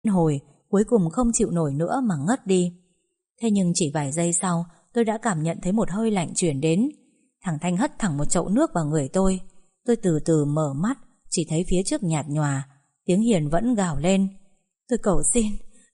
hồi, cuối cùng không chịu nổi nữa mà ngất đi. Thế nhưng chỉ vài giây sau, tôi đã cảm nhận thấy một hơi lạnh chuyển đến. Thằng Thanh hất thẳng một chậu nước vào người tôi. Tôi từ từ mở mắt, chỉ thấy phía trước nhạt nhòa. Tiếng Hiền vẫn gào lên: tôi cầu xin,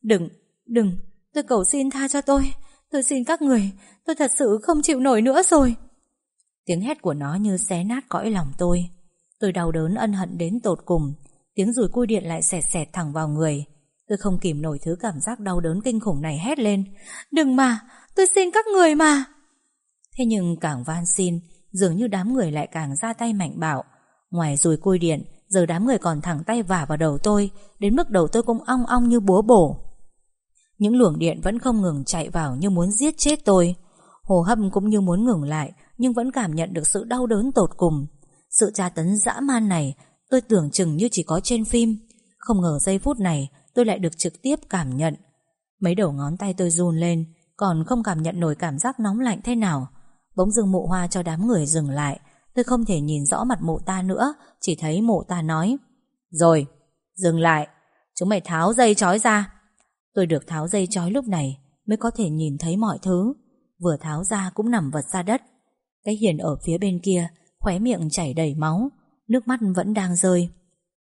đừng, tôi cầu xin tha cho tôi xin các người, tôi thật sự không chịu nổi nữa rồi. Tiếng hét của nó như xé nát cõi lòng tôi. Tôi đau đớn ân hận đến tột cùng. Tiếng dùi cui điện lại xẹt xẹt thẳng vào người. Tôi không kìm nổi thứ cảm giác đau đớn kinh khủng này, hét lên: đừng mà, tôi xin các người mà. Thế nhưng càng van xin, dường như đám người lại càng ra tay mạnh bạo. Ngoài dùi cui điện, giờ đám người còn thẳng tay vả vào đầu tôi, đến mức đầu tôi cũng ong ong như búa bổ. Những luồng điện vẫn không ngừng chạy vào như muốn giết chết tôi. Hô hấp cũng như muốn ngừng lại, nhưng vẫn cảm nhận được sự đau đớn tột cùng. Sự tra tấn dã man này tôi tưởng chừng như chỉ có trên phim. Không ngờ giây phút này tôi lại được trực tiếp cảm nhận. Mấy đầu ngón tay tôi run lên, còn không cảm nhận nổi cảm giác nóng lạnh thế nào. Bỗng dưng Mụ Hoa cho đám người dừng lại. Tôi không thể nhìn rõ mặt mụ ta nữa, chỉ thấy mụ ta nói: rồi, dừng lại, chúng mày tháo dây trói ra. Tôi được tháo dây trói lúc này mới có thể nhìn thấy mọi thứ. Vừa tháo ra cũng nằm vật ra đất. Cái Hiền ở phía bên kia, khóe miệng chảy đầy máu, nước mắt vẫn đang rơi.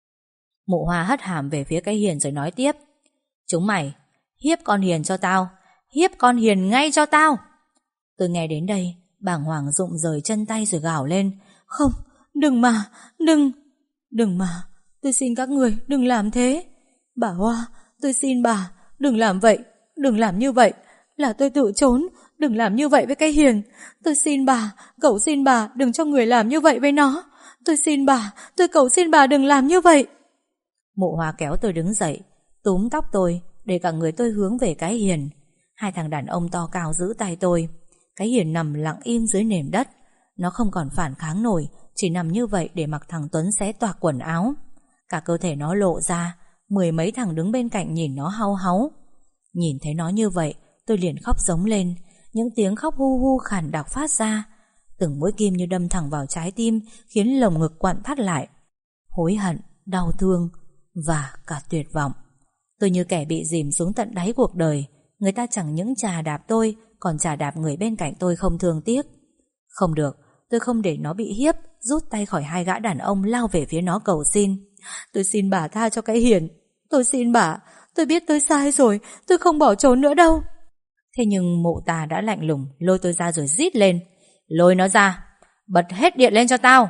Mụ Hoa hất hàm về phía cái Hiền rồi nói tiếp: chúng mày hiếp con Hiền cho tao, hiếp con Hiền ngay cho tao. Tôi nghe đến đây, bàng hoàng rụng rời chân tay rồi gào lên: không, đừng mà, đừng mà, tôi xin các người đừng làm thế. Bà Hoa, tôi xin bà, đừng làm vậy, đừng làm như vậy, là tôi tự trốn, đừng làm như vậy với cái Hiền. Tôi xin bà, cầu xin bà đừng cho người làm như vậy với nó. Tôi xin bà, tôi cầu xin bà đừng làm như vậy. Mụ Hoa kéo tôi đứng dậy, túm tóc tôi để cả người tôi hướng về cái Hiền. Hai thằng đàn ông to cao giữ tay tôi. Cái Hiền nằm lặng im dưới nền đất. Nó không còn phản kháng nổi, chỉ nằm như vậy để mặc thằng Tuấn xé toạc quần áo. Cả cơ thể nó lộ ra. 10 mấy thằng đứng bên cạnh nhìn nó hau háu. Nhìn thấy nó như vậy, tôi liền khóc giống lên. Những tiếng khóc hu hu khàn đặc phát ra. Từng mũi kim như đâm thẳng vào trái tim, khiến lồng ngực quặn thắt lại. Hối hận, đau thương và cả tuyệt vọng. Tôi như kẻ bị dìm xuống tận đáy cuộc đời. Người ta chẳng những chà đạp tôi, còn chà đạp người bên cạnh tôi không thương tiếc. Không được, tôi không để nó bị hiếp. Rút tay khỏi hai gã đàn ông, lao về phía nó cầu xin: tôi xin bà tha cho cái Hiền. Tôi xin bà, tôi biết tôi sai rồi, tôi không bỏ trốn nữa đâu. Thế nhưng mụ ta đã lạnh lùng lôi tôi ra rồi rít lên: lôi nó ra, bật hết điện lên cho tao.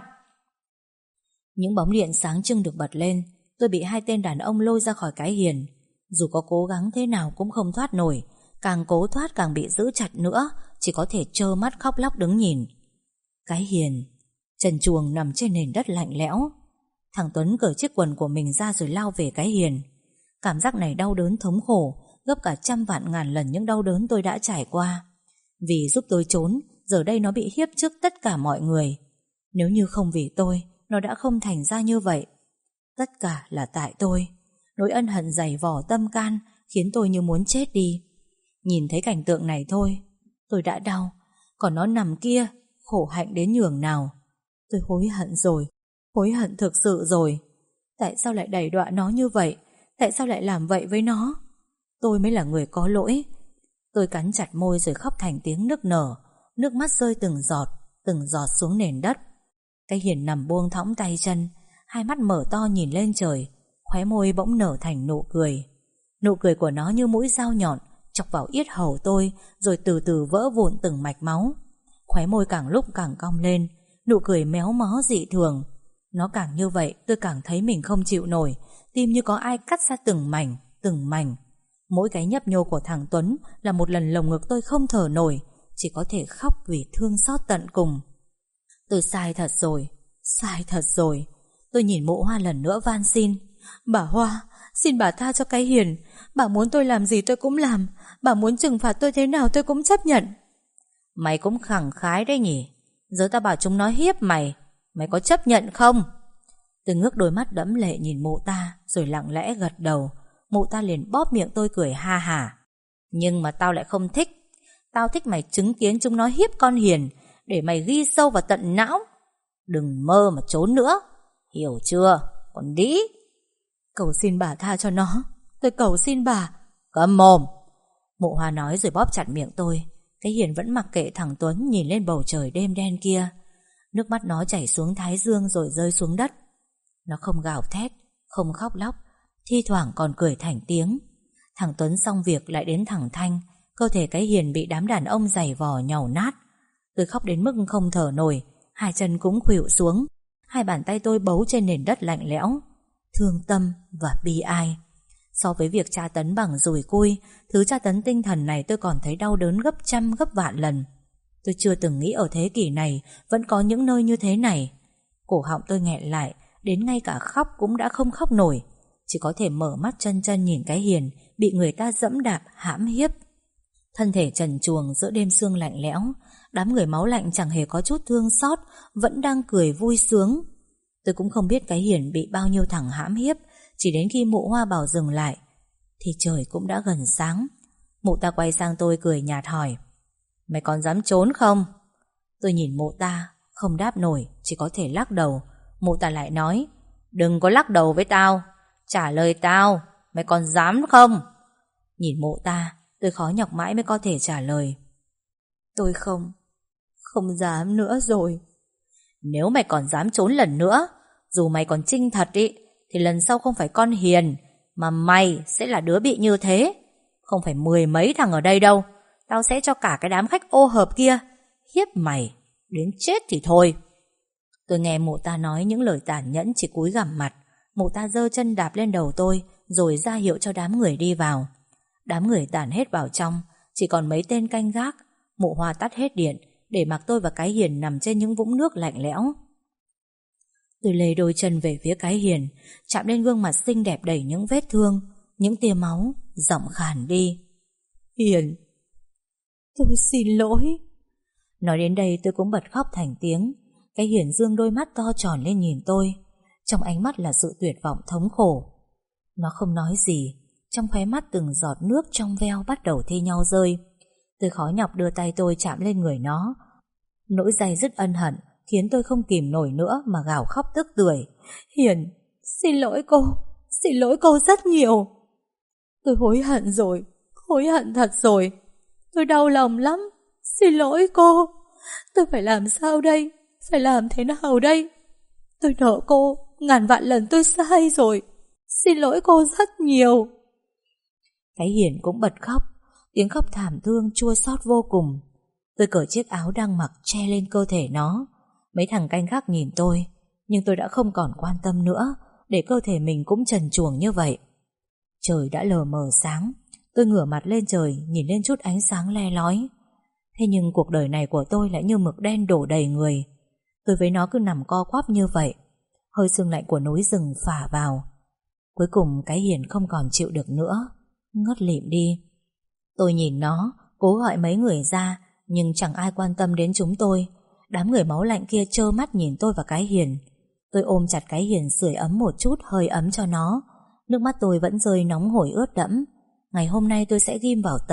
Những bóng điện sáng trưng được bật lên. Tôi bị hai tên đàn ông lôi ra khỏi cái Hiền. Dù có cố gắng thế nào cũng không thoát nổi. Càng cố thoát càng bị giữ chặt nữa, chỉ có thể trơ mắt khóc lóc đứng nhìn. Cái Hiền trần truồng nằm trên nền đất lạnh lẽo. Thằng Tuấn cởi chiếc quần của mình ra rồi lao về cái Hiền. Cảm giác này đau đớn thống khổ, gấp cả trăm vạn ngàn lần những đau đớn tôi đã trải qua. Vì giúp tôi trốn, giờ đây nó bị hiếp trước tất cả mọi người. Nếu như không vì tôi, nó đã không thành ra như vậy. Tất cả là tại tôi. Nỗi ân hận dày vò tâm can khiến tôi như muốn chết đi. Nhìn thấy cảnh tượng này thôi, tôi đã đau. Còn nó nằm kia, khổ hạnh đến nhường nào. Tôi hối hận rồi, hối hận thực sự rồi. Tại sao lại đày đọa nó như vậy? Tại sao lại làm vậy với nó? Tôi mới là người có lỗi. Tôi cắn chặt môi rồi khóc thành tiếng nức nở. Nước mắt rơi từng giọt xuống nền đất. Cái Hiền nằm buông thõng tay chân, hai mắt mở to nhìn lên trời. Khóe môi bỗng nở thành nụ cười. Nụ cười của nó như mũi dao nhọn chọc vào yết hầu tôi, rồi từ từ vỡ vụn từng mạch máu. Khóe môi càng lúc càng cong lên. Nụ cười méo mó dị thường. Nó càng như vậy tôi càng thấy mình không chịu nổi. Tim như có ai cắt ra từng mảnh. Mỗi cái nhấp nhô của thằng Tuấn là một lần lồng ngực tôi không thở nổi, chỉ có thể khóc vì thương xót tận cùng. Tôi sai thật rồi. Tôi nhìn Mụ Hoa lần nữa van xin: bà Hoa, xin bà tha cho cái Hiền. Bà muốn tôi làm gì tôi cũng làm. Bà muốn trừng phạt tôi thế nào tôi cũng chấp nhận. Mày cũng khẳng khái đấy nhỉ. Giờ tao bảo chúng nó hiếp mày, mày có chấp nhận không? Tôi ngước đôi mắt đẫm lệ nhìn mụ ta, rồi lặng lẽ gật đầu. Mụ ta liền bóp miệng tôi cười ha hả: nhưng mà tao lại không thích. Tao thích mày chứng kiến chúng nó hiếp con Hiền, để mày ghi sâu vào tận não. Đừng mơ mà trốn nữa, hiểu chưa, con đĩ. Cầu xin bà tha cho nó, tôi cầu xin bà. Câm mồm. Mụ Hoa nói rồi bóp chặt miệng tôi. Cái Hiền vẫn mặc kệ thằng Tuấn nhìn lên bầu trời đêm đen kia. Nước mắt nó chảy xuống thái dương rồi rơi xuống đất. Nó không gào thét, không khóc lóc, thi thoảng còn cười thành tiếng. Thằng Tuấn xong việc lại đến thằng Thanh. Cơ thể cái Hiền bị đám đàn ông giày vò nhàu nát. Tôi khóc đến mức không thở nổi, hai chân cũng khuỵu xuống. Hai bàn tay tôi bấu trên nền đất lạnh lẽo, thương tâm và bi ai. So với việc tra tấn bằng dùi cui, thứ tra tấn tinh thần này tôi còn thấy đau đớn gấp trăm gấp vạn lần. Tôi chưa từng nghĩ ở thế kỷ này vẫn có những nơi như thế này. Cổ họng tôi nghẹn lại, đến ngay cả khóc cũng đã không khóc nổi. Chỉ có thể mở mắt chân chân nhìn cái Hiền bị người ta dẫm đạp hãm hiếp. Thân thể trần truồng giữa đêm sương lạnh lẽo, đám người máu lạnh chẳng hề có chút thương xót, vẫn đang cười vui sướng. Tôi cũng không biết cái Hiền bị bao nhiêu thằng hãm hiếp. Chỉ đến khi mụ Hoa bảo dừng lại thì trời cũng đã gần sáng. Mụ ta quay sang tôi cười nhạt hỏi: Mày còn dám trốn không? Tôi nhìn mụ ta không đáp nổi, chỉ có thể lắc đầu. Mụ ta lại nói: Đừng có lắc đầu với tao, trả lời tao, mày còn dám không? Nhìn mụ ta, tôi khó nhọc mãi mới có thể trả lời: Tôi không dám nữa rồi. Nếu mày còn dám trốn lần nữa, dù mày còn trinh thật ý, thì lần sau không phải con Hiền, mà mày sẽ là đứa bị như thế. Không phải mười mấy thằng ở đây đâu. Tao sẽ cho cả cái đám khách ô hợp kia hiếp mày đến chết thì thôi. Tôi nghe mụ ta nói những lời tàn nhẫn, chỉ cúi gằm mặt. Mụ ta giơ chân đạp lên đầu tôi, rồi ra hiệu cho đám người đi vào. Đám người tản hết vào trong, chỉ còn mấy tên canh gác. Mụ Hoa tắt hết điện, để mặc tôi và cái Hiền nằm trên những vũng nước lạnh lẽo. Tôi lê đôi chân về phía cái Hiền, chạm lên gương mặt xinh đẹp đầy những vết thương, những tia máu, giọng khàn đi: Hiền, tôi xin lỗi. Nói đến đây tôi cũng bật khóc thành tiếng. Cái Hiền dương đôi mắt to tròn lên nhìn tôi, trong ánh mắt là sự tuyệt vọng thống khổ. Nó không nói gì, trong khóe mắt từng giọt nước trong veo bắt đầu thi nhau rơi. Tôi khó nhọc đưa tay tôi chạm lên người nó. Nỗi day dứt ân hận khiến tôi không kìm nổi nữa mà gào khóc tức tưởi: Hiền, xin lỗi cô rất nhiều. Tôi hối hận rồi, hối hận thật rồi. Tôi đau lòng lắm, xin lỗi cô. Tôi phải làm sao đây? Phải làm thế nào đây? Tôi nợ cô ngàn vạn lần, tôi sai rồi. Xin lỗi cô rất nhiều. Cái Hiền cũng bật khóc, tiếng khóc thảm thương chua xót vô cùng. Tôi cởi chiếc áo đang mặc che lên cơ thể nó. Mấy thằng canh gác nhìn tôi, nhưng tôi đã không còn quan tâm nữa, để cơ thể mình cũng trần truồng như vậy. Trời đã lờ mờ sáng. Tôi ngửa mặt lên trời, nhìn lên chút ánh sáng le lói. Thế nhưng cuộc đời này của tôi lại như mực đen đổ đầy người. Tôi với nó cứ nằm co quắp như vậy. Hơi sương lạnh của núi rừng phả vào. Cuối cùng cái Hiền không còn chịu được nữa, ngất lịm đi. Tôi nhìn nó, cố gọi mấy người ra, nhưng chẳng ai quan tâm đến chúng tôi. Đám người máu lạnh kia trơ mắt nhìn tôi và cái Hiền. Tôi ôm chặt cái Hiền, sưởi ấm một chút hơi ấm cho nó. Nước mắt tôi vẫn rơi nóng hổi ướt đẫm. Ngày hôm nay tôi sẽ ghim vào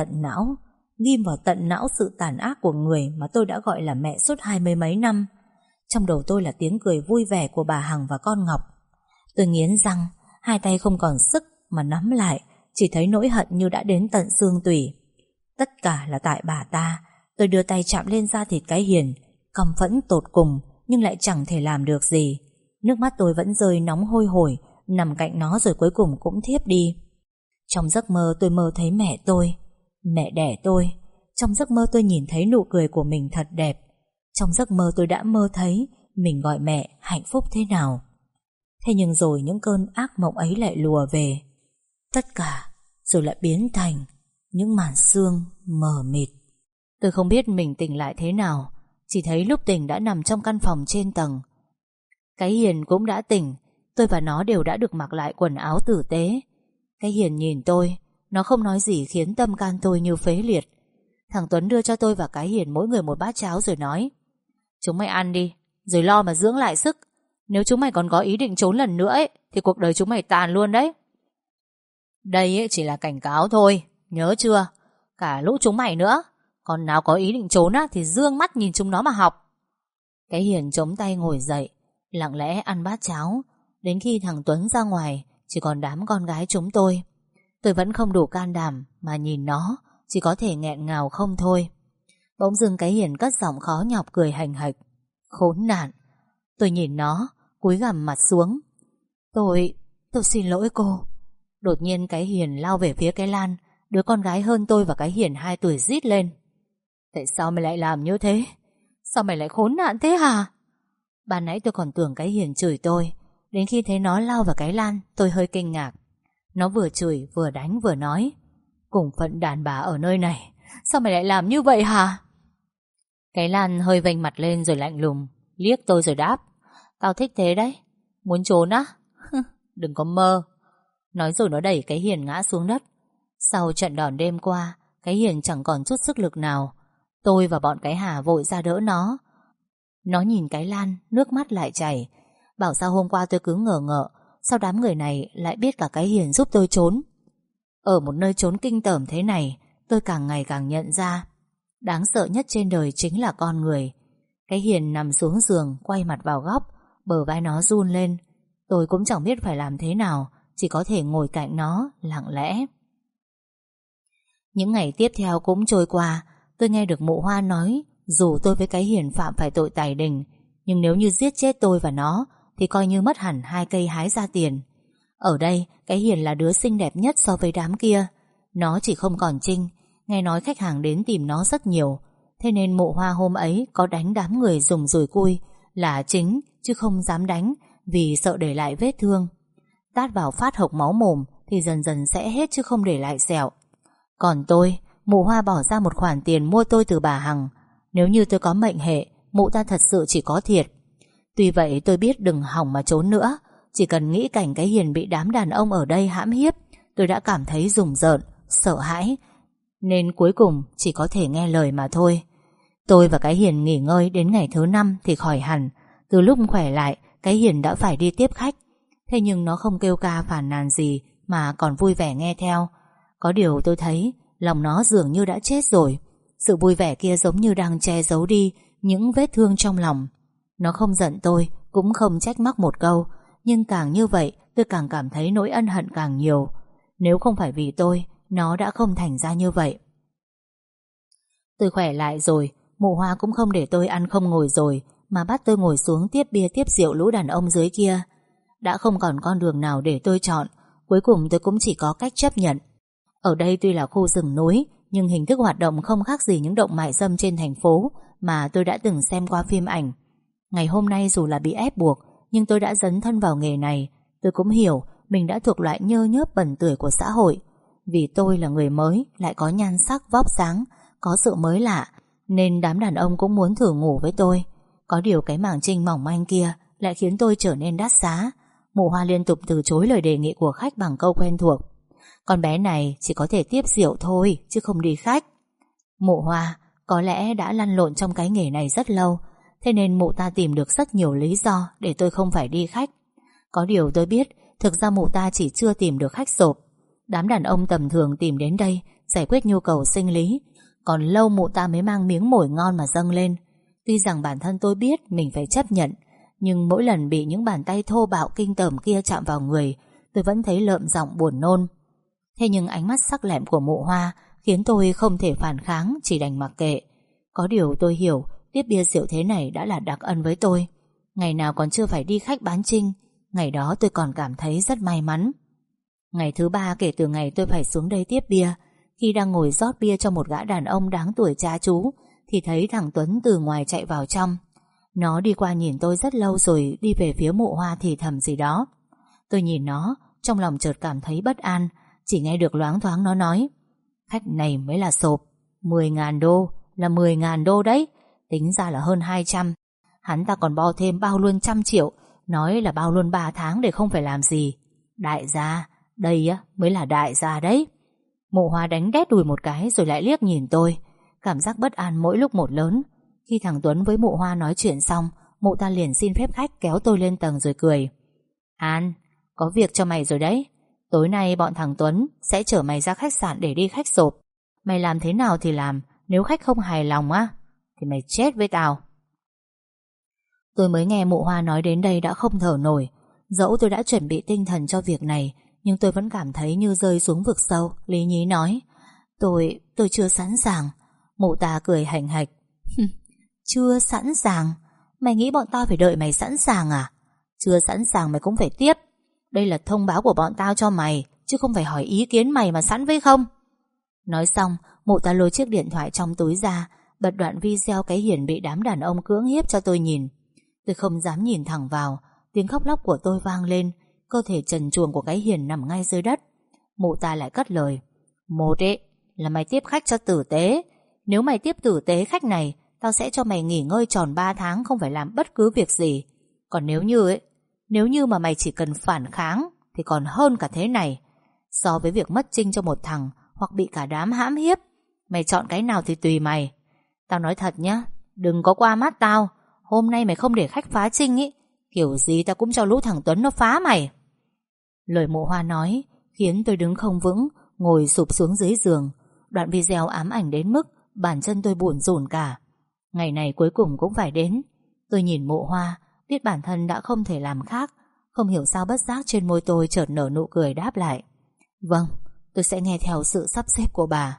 tận não sự tàn ác của người mà tôi đã gọi là mẹ suốt 20 mấy năm. Trong đầu tôi là tiếng cười vui vẻ của bà Hằng và con Ngọc. Tôi nghiến răng, hai tay không còn sức mà nắm lại, chỉ thấy nỗi hận như đã đến tận xương tủy. Tất cả là tại bà ta. Tôi đưa tay chạm lên da thịt cái Hiền, căm phẫn tột cùng, nhưng lại chẳng thể làm được gì. Nước mắt tôi vẫn rơi nóng hôi hổi, nằm cạnh nó rồi cuối cùng cũng thiếp đi. Trong giấc mơ tôi mơ thấy mẹ tôi, mẹ đẻ tôi. Trong giấc mơ tôi nhìn thấy nụ cười của mình thật đẹp. Trong giấc mơ tôi đã mơ thấy mình gọi mẹ hạnh phúc thế nào. Thế nhưng rồi những cơn ác mộng ấy lại lùa về. Tất cả rồi lại biến thành những màn sương mờ mịt. Tôi không biết mình tỉnh lại thế nào, chỉ thấy lúc tỉnh đã nằm trong căn phòng trên tầng. Cái Hiền cũng đã tỉnh. Tôi và nó đều đã được mặc lại quần áo tử tế. Cái Hiền nhìn tôi, nó không nói gì khiến tâm can tôi như phế liệt. Thằng Tuấn đưa cho tôi và cái Hiền mỗi người một bát cháo rồi nói: Chúng mày ăn đi, rồi lo mà dưỡng lại sức. Nếu chúng mày còn có ý định trốn lần nữa ấy, thì cuộc đời chúng mày tàn luôn đấy. Đây ấy chỉ là cảnh cáo thôi, nhớ chưa? Cả lũ chúng mày nữa, còn nào có ý định trốn á thì dương mắt nhìn chúng nó mà học. Cái Hiền chống tay ngồi dậy, lặng lẽ ăn bát cháo. Đến khi thằng Tuấn ra ngoài, chỉ còn đám con gái chúng tôi. Tôi vẫn không đủ can đảm mà nhìn nó, chỉ có thể nghẹn ngào không thôi. Bỗng dưng cái Hiền cất giọng khó nhọc cười hành hạch. Khốn nạn. Tôi nhìn nó, cúi gằm mặt xuống. Tôi xin lỗi cô. Đột nhiên cái Hiền lao về phía cái Lan, đứa con gái hơn tôi và cái Hiền 2 tuổi, rít lên. Tại sao mày lại làm như thế? Sao mày lại khốn nạn thế hả? Ban nãy tôi còn tưởng cái Hiền chửi tôi, đến khi thấy nó lao vào cái Lan tôi hơi kinh ngạc. Nó vừa chửi vừa đánh vừa nói, cùng phận đàn bà ở nơi này, sao mày lại làm như vậy hả? Cái Lan hơi vênh mặt lên rồi lạnh lùng liếc tôi rồi đáp, tao thích thế đấy. Muốn trốn á? Đừng có mơ. Nói rồi nó đẩy cái Hiền ngã xuống đất. Sau trận đòn đêm qua, cái Hiền chẳng còn chút sức lực nào. Tôi và bọn cái Hà vội ra đỡ nó. Nó nhìn cái Lan, nước mắt lại chảy, bảo sao hôm qua tôi cứ ngờ ngợ, sao đám người này lại biết cả cái Hiền giúp tôi trốn. Ở một nơi trốn kinh tởm thế này, tôi càng ngày càng nhận ra đáng sợ nhất trên đời chính là con người. Cái Hiền nằm xuống giường, quay mặt vào góc, bờ vai nó run lên. Tôi cũng chẳng biết phải làm thế nào, chỉ có thể ngồi cạnh nó lặng lẽ. Những ngày tiếp theo cũng trôi qua. Tôi nghe được mụ Hoa nói dù tôi với cái Hiền phạm phải tội tày đình, nhưng nếu như giết chết tôi và nó thì coi như mất hẳn 2 cây hái ra tiền. Ở đây cái Hiền là đứa xinh đẹp nhất so với đám kia. Nó chỉ không còn Trinh. Nghe nói khách hàng đến tìm nó rất nhiều, thế nên mụ Hoa hôm ấy có đánh đám người dùng dùi cui là chính, chứ không dám đánh vì sợ để lại vết thương. Tát vào phát hộc máu mồm thì dần dần sẽ hết chứ không để lại sẹo. Còn tôi, mụ Hoa bỏ ra một khoản tiền mua tôi từ bà Hằng. Nếu như tôi có mệnh hệ, mụ ta thật sự chỉ có thiệt. Tuy vậy tôi biết đừng hỏng mà trốn nữa. Chỉ cần nghĩ cảnh cái Hiền bị đám đàn ông ở đây hãm hiếp, tôi đã cảm thấy rùng rợn, sợ hãi, nên cuối cùng chỉ có thể nghe lời mà thôi. Tôi và cái Hiền nghỉ ngơi đến ngày thứ 5 thì khỏi hẳn. Từ lúc khỏe lại, cái Hiền đã phải đi tiếp khách. Thế nhưng nó không kêu ca phàn nàn gì mà còn vui vẻ nghe theo. Có điều tôi thấy lòng nó dường như đã chết rồi. Sự vui vẻ kia giống như đang che giấu đi những vết thương trong lòng. Nó không giận tôi, cũng không trách móc một câu, nhưng càng như vậy tôi càng cảm thấy nỗi ân hận càng nhiều. Nếu không phải vì tôi, nó đã không thành ra như vậy. Tôi khỏe lại rồi, mụ Hoa cũng không để tôi ăn không ngồi rồi, mà bắt tôi ngồi xuống tiếp bia tiếp rượu lũ đàn ông dưới kia. Đã không còn con đường nào để tôi chọn, cuối cùng tôi cũng chỉ có cách chấp nhận. Ở đây tuy là khu rừng núi, nhưng hình thức hoạt động không khác gì những động mại dâm trên thành phố mà tôi đã từng xem qua phim ảnh. Ngày hôm nay dù là bị ép buộc, nhưng tôi đã dấn thân vào nghề này. Tôi cũng hiểu mình đã thuộc loại nhơ nhớp bẩn tưởi của xã hội. Vì tôi là người mới, lại có nhan sắc vóc dáng, có sự mới lạ, nên đám đàn ông cũng muốn thử ngủ với tôi. Có điều cái mảng trinh mỏng manh kia lại khiến tôi trở nên đắt giá. Mụ Hoa liên tục từ chối lời đề nghị của khách bằng câu quen thuộc: con bé này chỉ có thể tiếp rượu thôi, chứ không đi khách. Mụ Hoa có lẽ đã lăn lộn trong cái nghề này rất lâu, thế nên mụ ta tìm được rất nhiều lý do để tôi không phải đi khách. Có điều tôi biết, thực ra mụ ta chỉ chưa tìm được khách sộp. Đám đàn ông tầm thường tìm đến đây giải quyết nhu cầu sinh lý, còn lâu mụ ta mới mang miếng mồi ngon mà dâng lên. Tuy rằng bản thân tôi biết mình phải chấp nhận, nhưng mỗi lần bị những bàn tay thô bạo kinh tởm kia chạm vào người, tôi vẫn thấy lợm giọng buồn nôn. Thế nhưng ánh mắt sắc lẹm của mụ Hoa khiến tôi không thể phản kháng, chỉ đành mặc kệ. Có điều tôi hiểu tiếp bia rượu thế này đã là đặc ân với tôi. Ngày nào còn chưa phải đi khách bán trinh, ngày đó tôi còn cảm thấy rất may mắn. Ngày thứ 3 kể từ ngày tôi phải xuống đây tiếp bia, khi đang ngồi rót bia cho một gã đàn ông đáng tuổi cha chú, thì thấy thằng Tuấn từ ngoài chạy vào trong. Nó đi qua nhìn tôi rất lâu rồi đi về phía mụ Hoa thì thầm gì đó. Tôi nhìn nó, trong lòng chợt cảm thấy bất an. Chỉ nghe được loáng thoáng nó nói: khách này mới là sộp, 10.000 đô, là 10.000 đô đấy, tính ra là hơn 200. Hắn ta còn bo thêm bao luôn 100 triệu, nói là bao luôn 3 tháng để không phải làm gì. Đại gia, đây á mới là đại gia đấy. Mụ Hoa đánh đét đùi một cái rồi lại liếc nhìn tôi. Cảm giác bất an mỗi lúc một lớn. Khi thằng Tuấn với mụ Hoa nói chuyện xong, mụ ta liền xin phép khách kéo tôi lên tầng rồi cười: An, có việc cho mày rồi đấy. Tối nay bọn thằng Tuấn sẽ chở mày ra khách sạn để đi khách sộp. Mày làm thế nào thì làm, nếu khách không hài lòng á thì mày chết với tao. Tôi mới nghe mụ Hoa nói đến đây đã không thở nổi. Dẫu tôi đã chuẩn bị tinh thần cho việc này, Nhưng tôi vẫn cảm thấy như rơi xuống vực sâu. Lý nhí nói: Tôi chưa sẵn sàng. Mụ ta cười hạnh hạch: Chưa sẵn sàng? Mày nghĩ bọn tao phải đợi mày sẵn sàng à? Chưa sẵn sàng mày cũng phải tiếp. Đây là thông báo của bọn tao cho mày, chứ không phải hỏi ý kiến mày mà sẵn với không. Nói xong, mụ ta lôi chiếc điện thoại trong túi ra, bật đoạn video cái Hiền bị đám đàn ông cưỡng hiếp cho tôi nhìn. Tôi không dám nhìn thẳng vào. Tiếng khóc lóc của tôi vang lên. Cơ thể trần truồng của cái Hiền nằm ngay dưới đất. Mụ ta lại cất lời: Một ấy là mày tiếp khách cho tử tế. Nếu mày tiếp tử tế khách này, tao sẽ cho mày nghỉ ngơi tròn 3 tháng, không phải làm bất cứ việc gì. Còn nếu như mà mày chỉ cần phản kháng thì còn hơn cả thế này. So với việc mất Trinh cho một thằng hoặc bị cả đám hãm hiếp, mày chọn cái nào thì tùy mày. Tao nói thật nhá, đừng có qua mắt tao. Hôm nay mày không để khách phá Trinh ý, kiểu gì tao cũng cho lũ thằng Tuấn nó phá mày. Lời mụ Hoa nói khiến tôi đứng không vững, ngồi sụp xuống dưới giường. Đoạn video ám ảnh đến mức bàn chân tôi bủn rủn cả. Ngày này cuối cùng cũng phải đến. Tôi nhìn mụ Hoa, biết bản thân đã không thể làm khác. Không hiểu sao bất giác trên môi tôi chợt nở nụ cười đáp lại: Vâng, tôi sẽ nghe theo sự sắp xếp của bà.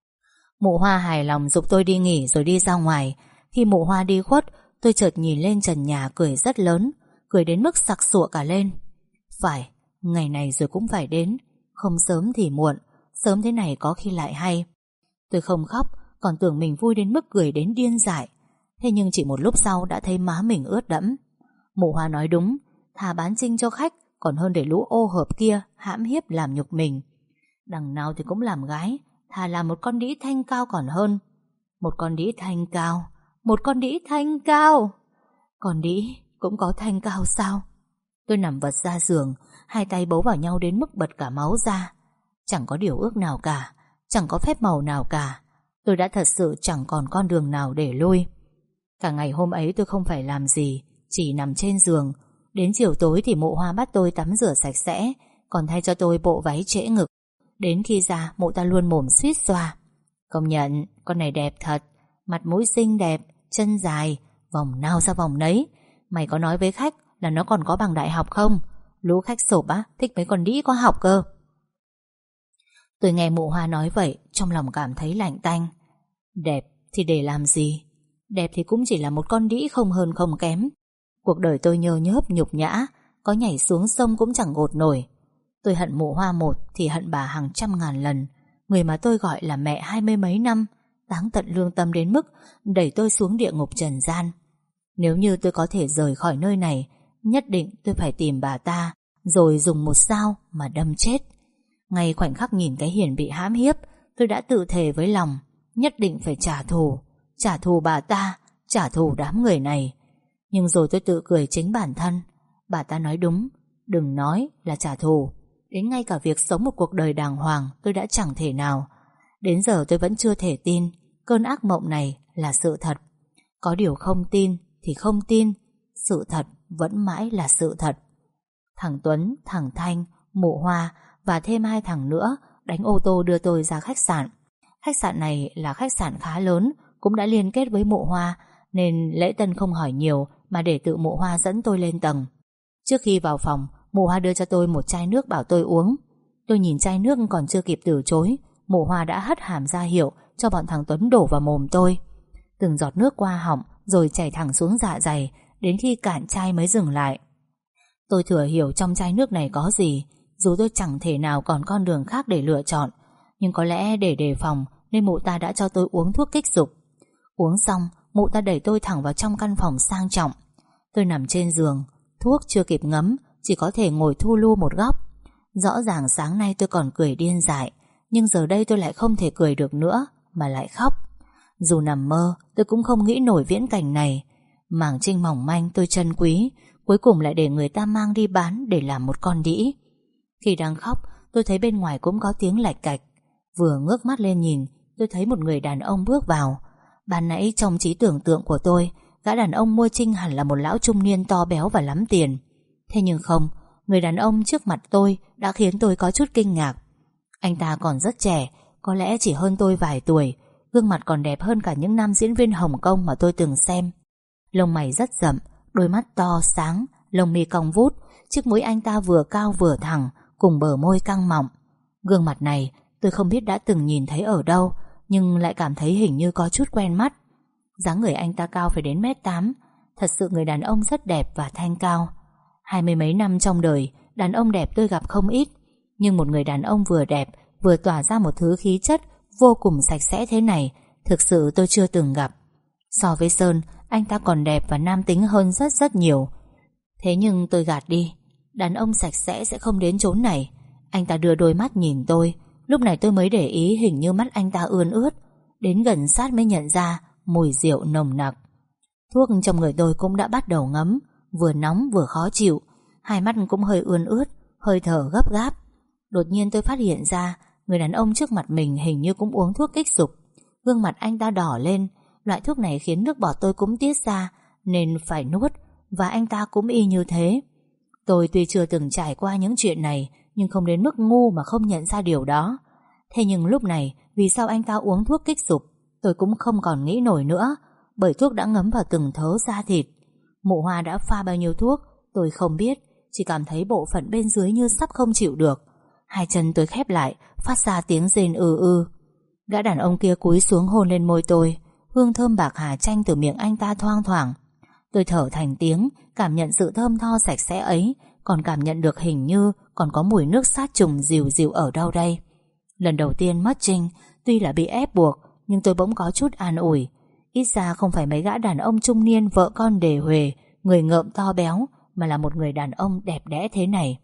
Mụ Hoa hài lòng giục tôi đi nghỉ rồi đi ra ngoài. Khi mụ Hoa đi khuất, tôi chợt nhìn lên trần nhà cười rất lớn, cười đến mức sặc sụa cả lên. Phải, ngày này rồi cũng phải đến. Không sớm thì muộn, sớm thế này có khi lại hay. Tôi không khóc, còn tưởng mình vui đến mức cười đến điên dại. Thế nhưng chỉ một lúc sau đã thấy má mình ướt đẫm. Mụ Hoa nói đúng, thà bán Trinh cho khách còn hơn để lũ ô hợp kia hãm hiếp làm nhục mình. Đằng nào thì cũng làm gái, thà làm một con đĩ thanh cao còn hơn. Một con đĩ thanh cao, một con đĩ thanh cao. Con đĩ cũng có thanh cao sao? Tôi nằm vật ra giường, hai tay bấu vào nhau đến mức bật cả máu ra. Chẳng có điều ước nào cả, chẳng có phép màu nào cả. Tôi đã thật sự chẳng còn con đường nào để lui. Cả ngày hôm ấy tôi không phải làm gì, chỉ nằm trên giường. Đến chiều tối thì mụ Hoa bắt tôi tắm rửa sạch sẽ, còn thay cho tôi bộ váy trễ ngực. Đến khi ra mụ ta luôn mồm suýt xoa: Công nhận con này đẹp thật, mặt mũi xinh đẹp, chân dài, vòng nào ra vòng nấy. Mày có nói với khách là nó còn có bằng đại học không? Lũ khách sộp á, thích mấy con đĩ có học cơ. Tôi nghe mụ Hoa nói vậy, trong lòng cảm thấy lạnh tanh. Đẹp thì để làm gì? Đẹp thì cũng chỉ là một con đĩ không hơn không kém. Cuộc đời tôi nhơ nhớp nhục nhã, có nhảy xuống sông cũng chẳng gột nổi. Tôi hận mụ Hoa một thì hận bà hàng trăm ngàn lần. Người mà tôi gọi là mẹ 20 mấy năm, táng tận lương tâm đến mức đẩy tôi xuống địa ngục trần gian. Nếu như tôi có thể rời khỏi nơi này, nhất định tôi phải tìm bà ta, rồi dùng một dao mà đâm chết. Ngay khoảnh khắc nhìn cái Hiền bị hãm hiếp, tôi đã tự thề với lòng nhất định phải trả thù. Trả thù bà ta, trả thù đám người này. Nhưng rồi tôi tự cười chính bản thân. Bà ta nói đúng, đừng nói là trả thù, đến ngay cả việc sống một cuộc đời đàng hoàng tôi đã chẳng thể nào. Đến giờ tôi vẫn chưa thể tin cơn ác mộng này là sự thật. Có điều không tin thì không tin, sự thật vẫn mãi là sự thật. Thằng Tuấn, thằng Thanh, mụ Hoa và thêm 2 thằng nữa đánh ô tô đưa tôi ra khách sạn. Khách sạn này là khách sạn khá lớn, cũng đã liên kết với mụ Hoa, nên lễ tân không hỏi nhiều mà để tự mụ Hoa dẫn tôi lên tầng. Trước khi vào phòng, mụ Hoa đưa cho tôi một chai nước bảo tôi uống. Tôi nhìn chai nước còn chưa kịp từ chối, mụ Hoa đã hất hàm ra hiệu cho bọn thằng Tuấn đổ vào mồm tôi. Từng giọt nước qua họng rồi chảy thẳng xuống dạ dày, đến khi cạn chai mới dừng lại. Tôi thừa hiểu trong chai nước này có gì, dù tôi chẳng thể nào còn con đường khác để lựa chọn. Nhưng có lẽ để đề phòng nên mụ ta đã cho tôi uống thuốc kích dục. Uống xong, mụ ta đẩy tôi thẳng vào trong căn phòng sang trọng. Tôi nằm trên giường, thuốc chưa kịp ngấm, chỉ có thể ngồi thu lu một góc. Rõ ràng sáng nay tôi còn cười điên dại, nhưng giờ đây tôi lại không thể cười được nữa, mà lại khóc. Dù nằm mơ, tôi cũng không nghĩ nổi viễn cảnh này. Mảng Trinh mỏng manh tôi trân quý, cuối cùng lại để người ta mang đi bán để làm một con đĩ. Khi đang khóc, tôi thấy bên ngoài cũng có tiếng lạch cạch. Vừa ngước mắt lên nhìn, tôi thấy một người đàn ông bước vào. Ban nãy trong trí tưởng tượng của tôi, gã đàn ông mua Trinh hẳn là một lão trung niên to béo và lắm tiền. Thế nhưng không, người đàn ông trước mặt tôi đã khiến tôi có chút kinh ngạc. Anh ta còn rất trẻ, có lẽ chỉ hơn tôi vài tuổi, gương mặt còn đẹp hơn cả những nam diễn viên Hồng Kông mà tôi từng xem. Lông mày rất rậm, đôi mắt to sáng, lông mi cong vút, chiếc mũi anh ta vừa cao vừa thẳng, cùng bờ môi căng mọng. Gương mặt này tôi không biết đã từng nhìn thấy ở đâu, nhưng lại cảm thấy hình như có chút quen mắt. Dáng người anh ta cao phải đến 1m8. Thật sự người đàn ông rất đẹp và thanh cao. 20 mấy năm trong đời, đàn ông đẹp tôi gặp không ít, nhưng một người đàn ông vừa đẹp vừa tỏa ra một thứ khí chất vô cùng sạch sẽ thế này thực sự tôi chưa từng gặp. So với Sơn, anh ta còn đẹp và nam tính hơn rất rất nhiều. Thế nhưng tôi gạt đi. Đàn ông sạch sẽ không đến chốn này. Anh ta đưa đôi mắt nhìn tôi. Lúc này tôi mới để ý hình như mắt anh ta ươn ướt. Đến gần sát mới nhận ra mùi rượu nồng nặc. Thuốc trong người tôi cũng đã bắt đầu ngấm, vừa nóng vừa khó chịu. Hai mắt cũng hơi ươn ướt, hơi thở gấp gáp. Đột nhiên tôi phát hiện ra người đàn ông trước mặt mình hình như cũng uống thuốc kích dục. Gương mặt anh ta đỏ lên. Loại thuốc này khiến nước bọt tôi cũng tiết ra, nên phải nuốt. Và anh ta cũng y như thế. Tôi tuy chưa từng trải qua những chuyện này, nhưng không đến mức ngu mà không nhận ra điều đó. Thế nhưng lúc này, vì sao anh ta uống thuốc kích dục, tôi cũng không còn nghĩ nổi nữa. Bởi thuốc đã ngấm vào từng thớ da thịt. Mụ Hoa đã pha bao nhiêu thuốc tôi không biết, chỉ cảm thấy bộ phận bên dưới như sắp không chịu được. Hai chân tôi khép lại, phát ra tiếng rên ư. Gã đàn ông kia cúi xuống hôn lên môi tôi. Hương thơm bạc hà chanh từ miệng anh ta thoang thoảng. Tôi thở thành tiếng, cảm nhận sự thơm tho sạch sẽ ấy, còn cảm nhận được hình như còn có mùi nước sát trùng dịu dịu ở đâu đây. Lần đầu tiên mất Trinh, tuy là bị ép buộc, nhưng tôi bỗng có chút an ủi. Ít ra không phải mấy gã đàn ông trung niên vợ con đề huề, người ngợm to béo, mà là một người đàn ông đẹp đẽ thế này.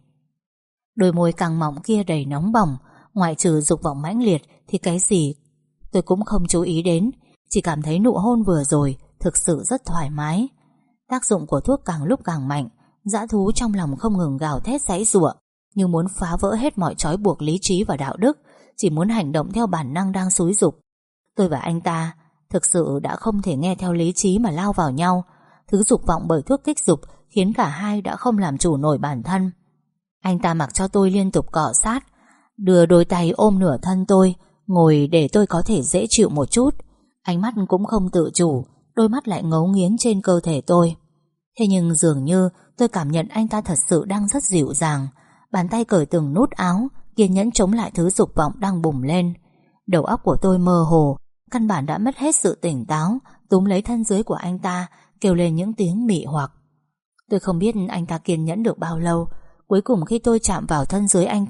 Đôi môi căng mọng kia đầy nóng bỏng, ngoại trừ dục vọng mãnh liệt thì cái gì tôi cũng không chú ý đến. Chỉ cảm thấy nụ hôn vừa rồi thực sự rất thoải mái. Tác dụng của thuốc càng lúc càng mạnh. Dã thú trong lòng không ngừng gào thét giãy giụa, như muốn phá vỡ hết mọi trói buộc lý trí và đạo đức, chỉ muốn hành động theo bản năng đang xúi giục. Tôi và anh ta thực sự đã không thể nghe theo lý trí mà lao vào nhau. Thứ dục vọng bởi thuốc kích dục khiến cả hai đã không làm chủ nổi bản thân. Anh ta mặc cho tôi liên tục cọ sát, đưa đôi tay ôm nửa thân tôi, ngồi để tôi có thể dễ chịu một chút. Ánh mắt cũng không tự chủ, đôi mắt lại ngấu nghiến trên cơ thể tôi. Thế nhưng dường như tôi cảm nhận anh ta thật sự đang rất dịu dàng. Bàn tay cởi từng nút áo, kiên nhẫn chống lại thứ dục vọng đang bùng lên. Đầu óc của tôi mơ hồ, căn bản đã mất hết sự tỉnh táo, túm lấy thân dưới của anh ta, kêu lên những tiếng mị hoặc. Tôi không biết anh ta kiên nhẫn được bao lâu. Cuối cùng khi tôi chạm vào thân dưới anh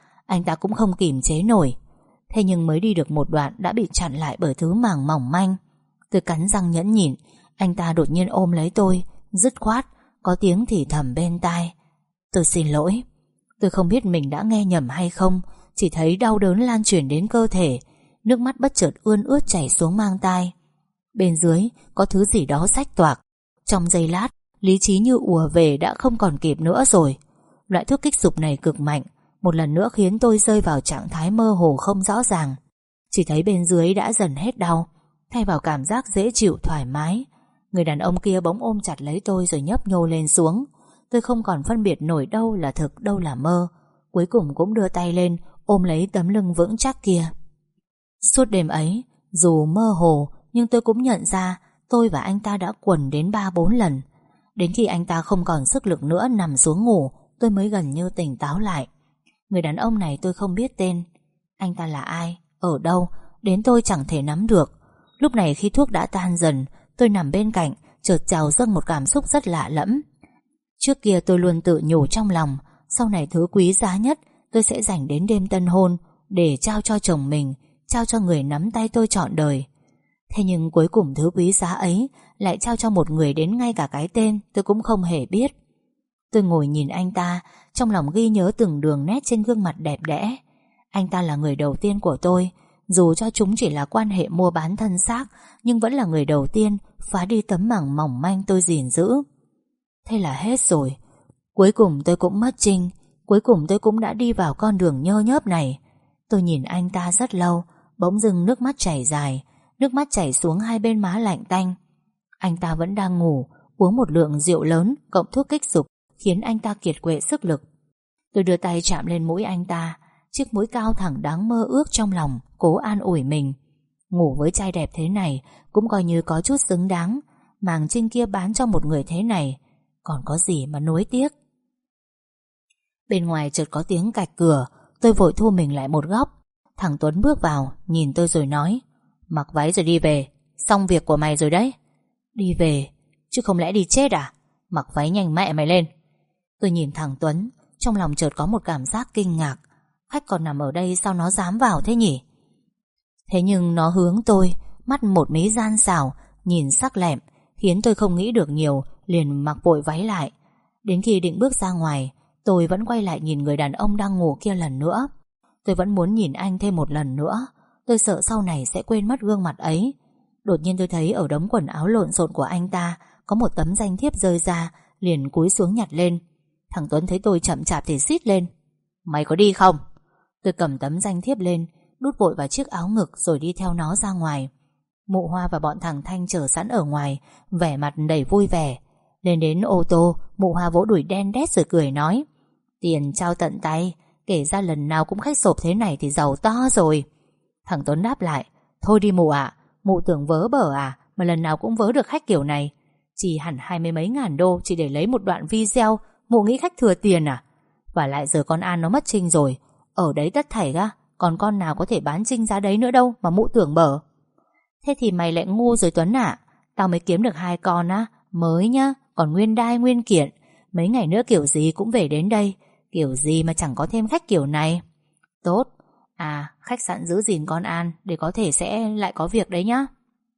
ta cũng không kìm chế nổi. Thế nhưng mới đi được một đoạn đã bị chặn lại bởi thứ màng mỏng manh. Tôi cắn răng nhẫn nhịn. Anh ta đột nhiên ôm lấy tôi, dứt khoát, có tiếng thì thầm bên tai: "Tôi xin lỗi." Tôi không biết mình đã nghe nhầm hay không, chỉ thấy đau đớn lan truyền đến cơ thể. Nước mắt bất chợt ươn ướt chảy xuống mang tai. Bên dưới có thứ gì đó xách toạc. Trong giây lát, lý trí như ùa về đã không còn kịp nữa rồi. Loại thuốc kích dục này cực mạnh, một lần nữa khiến tôi rơi vào trạng thái mơ hồ không rõ ràng. Chỉ thấy bên dưới đã dần hết đau, thay vào cảm giác dễ chịu thoải mái. Người đàn ông kia bỗng ôm chặt lấy tôi rồi nhấp nhô lên xuống. Tôi không còn phân biệt nổi đâu là thực đâu là mơ. Cuối cùng cũng đưa tay lên ôm lấy tấm lưng vững chắc kia. Suốt đêm ấy, dù mơ hồ nhưng tôi cũng nhận ra tôi và anh ta đã quần đến 3-4 lần. Đến khi anh ta không còn sức lực nữa nằm xuống ngủ, tôi mới gần như tỉnh táo lại. Người đàn ông này tôi không biết tên. Anh ta là ai, ở đâu, đến tôi chẳng thể nắm được. Lúc này khi thuốc đã tan dần, tôi nằm bên cạnh, chợt trào dâng một cảm xúc rất lạ lẫm. Trước kia tôi luôn tự nhủ trong lòng, sau này thứ quý giá nhất tôi sẽ dành đến đêm tân hôn để trao cho chồng mình, trao cho người nắm tay tôi trọn đời. Thế nhưng cuối cùng thứ quý giá ấy lại trao cho một người đến ngay cả cái tên tôi cũng không hề biết. Tôi ngồi nhìn anh ta, trong lòng ghi nhớ từng đường nét trên gương mặt đẹp đẽ. Anh ta là người đầu tiên của tôi, dù cho chúng chỉ là quan hệ mua bán thân xác, nhưng vẫn là người đầu tiên phá đi tấm màng mỏng manh tôi gìn giữ. Thế là hết rồi. Cuối cùng tôi cũng mất Trinh. Cuối cùng tôi cũng đã đi vào con đường nhơ nhớp này. Tôi nhìn anh ta rất lâu, bỗng dưng nước mắt chảy dài. Nước mắt chảy xuống hai bên má lạnh tanh. Anh ta vẫn đang ngủ, uống một lượng rượu lớn cộng thuốc kích dục khiến anh ta kiệt quệ sức lực. Tôi đưa tay chạm lên mũi anh ta, chiếc mũi cao thẳng đáng mơ ước trong lòng, cố an ủi mình. Ngủ với trai đẹp thế này cũng coi như có chút xứng đáng. Màng Trinh kia bán cho một người thế này, còn có gì mà nuối tiếc. Bên ngoài chợt có tiếng cạch cửa. Tôi vội thu mình lại một góc. Thằng Tuấn bước vào, nhìn tôi rồi nói: Mặc váy rồi đi về, xong việc của mày rồi đấy. Đi về? Chứ không lẽ đi chết à? Mặc váy nhanh mẹ mày lên. Tôi nhìn thằng Tuấn, trong lòng chợt có một cảm giác kinh ngạc. Khách còn nằm ở đây sao nó dám vào thế nhỉ? Thế nhưng nó hướng tôi, mắt một mí gian xảo, nhìn sắc lẹm, khiến tôi không nghĩ được nhiều, liền mặc vội váy lại. Đến khi định bước ra ngoài, tôi vẫn quay lại nhìn người đàn ông đang ngủ kia lần nữa. Tôi vẫn muốn nhìn anh thêm một lần nữa. Tôi sợ sau này sẽ quên mất gương mặt ấy. Đột nhiên tôi thấy ở đống quần áo lộn xộn của anh ta có một tấm danh thiếp rơi ra, liền cúi xuống nhặt lên. Thằng Tuấn thấy tôi chậm chạp thì xít lên: Mày có đi không? Tôi cầm tấm danh thiếp lên, đút vội vào chiếc áo ngực rồi đi theo nó ra ngoài. Mụ Hoa và bọn thằng Thanh chờ sẵn ở ngoài, vẻ mặt đầy vui vẻ. Lên đến ô tô, mụ Hoa vỗ đùi đen đét rồi cười nói: Tiền trao tận tay, kể ra lần nào cũng khách sộp thế này thì giàu to rồi. Thằng Tuấn đáp lại: Thôi đi mụ ạ, mụ tưởng vớ bở à, mà lần nào cũng vớ được khách kiểu này. Chỉ hẳn 20 mấy ngàn đô chỉ để lấy một đoạn video, mụ nghĩ khách thừa tiền à? Và lại giờ con An nó mất Trinh rồi, ở đấy tất thảy ra, còn con nào có thể bán Trinh giá đấy nữa đâu mà mụ tưởng bở. Thế thì mày lại ngu rồi Tuấn ạ. Tao mới kiếm được 2 con á, mới nhá, còn nguyên đai nguyên kiện. Mấy ngày nữa kiểu gì cũng về đến đây, kiểu gì mà chẳng có thêm khách kiểu này. Tốt. À, khách sạn giữ gìn con An để có thể sẽ lại có việc đấy nhá.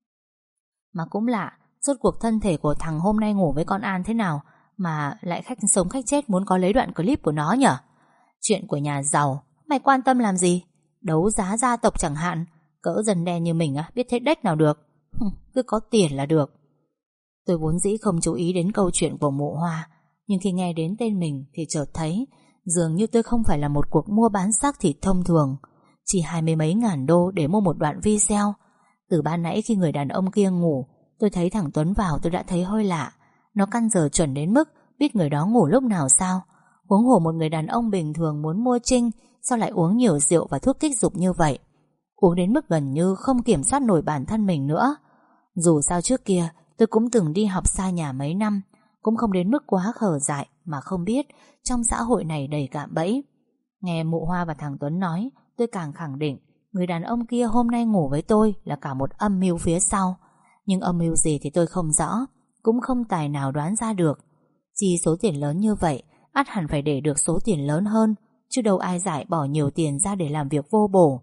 Mà cũng lạ, rốt cuộc thân thể của thằng hôm nay ngủ với con An thế nào mà lại khách sống khách chết muốn có lấy đoạn clip của nó nhở? Chuyện của nhà giàu mày quan tâm làm gì? Đấu giá gia tộc chẳng hạn, cỡ dân đen như mình á, biết thế đếch nào được. Cứ có tiền là được. Tôi vốn dĩ không chú ý đến câu chuyện của mụ Hoa, nhưng khi nghe đến tên mình thì chợt thấy dường như tôi không phải là một cuộc mua bán xác thịt thông thường. Chỉ 20 mấy ngàn đô để mua một đoạn video. Từ ban nãy khi người đàn ông kia ngủ, tôi thấy thằng Tuấn vào tôi đã thấy hơi lạ. Nó căn giờ chuẩn đến mức biết người đó ngủ lúc nào sao. Huống hồ một người đàn ông bình thường muốn mua Trinh, sao lại uống nhiều rượu và thuốc kích dục như vậy? Uống đến mức gần như không kiểm soát nổi bản thân mình nữa. Dù sao trước kia tôi cũng từng đi học xa nhà mấy năm, cũng không đến mức quá khờ dại mà không biết trong xã hội này đầy cạm bẫy. Nghe mụ Hoa và thằng Tuấn nói, tôi càng khẳng định người đàn ông kia hôm nay ngủ với tôi là cả một âm mưu phía sau. Nhưng âm mưu gì thì tôi không rõ, cũng không tài nào đoán ra được. Chi số tiền lớn như vậy, ắt hẳn phải để được số tiền lớn hơn, chứ đâu ai dại bỏ nhiều tiền ra để làm việc vô bổ.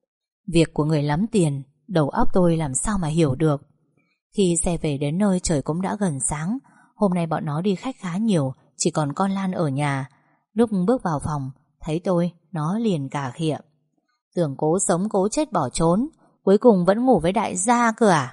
Việc của người lắm tiền, đầu óc tôi làm sao mà hiểu được. Khi xe về đến nơi trời cũng đã gần sáng. Hôm nay bọn nó đi khách khá nhiều, chỉ còn con Lan ở nhà. Lúc bước vào phòng, thấy tôi, nó liền cà khịa: Tưởng cố sống cố chết bỏ trốn, cuối cùng vẫn ngủ với đại gia cơ à?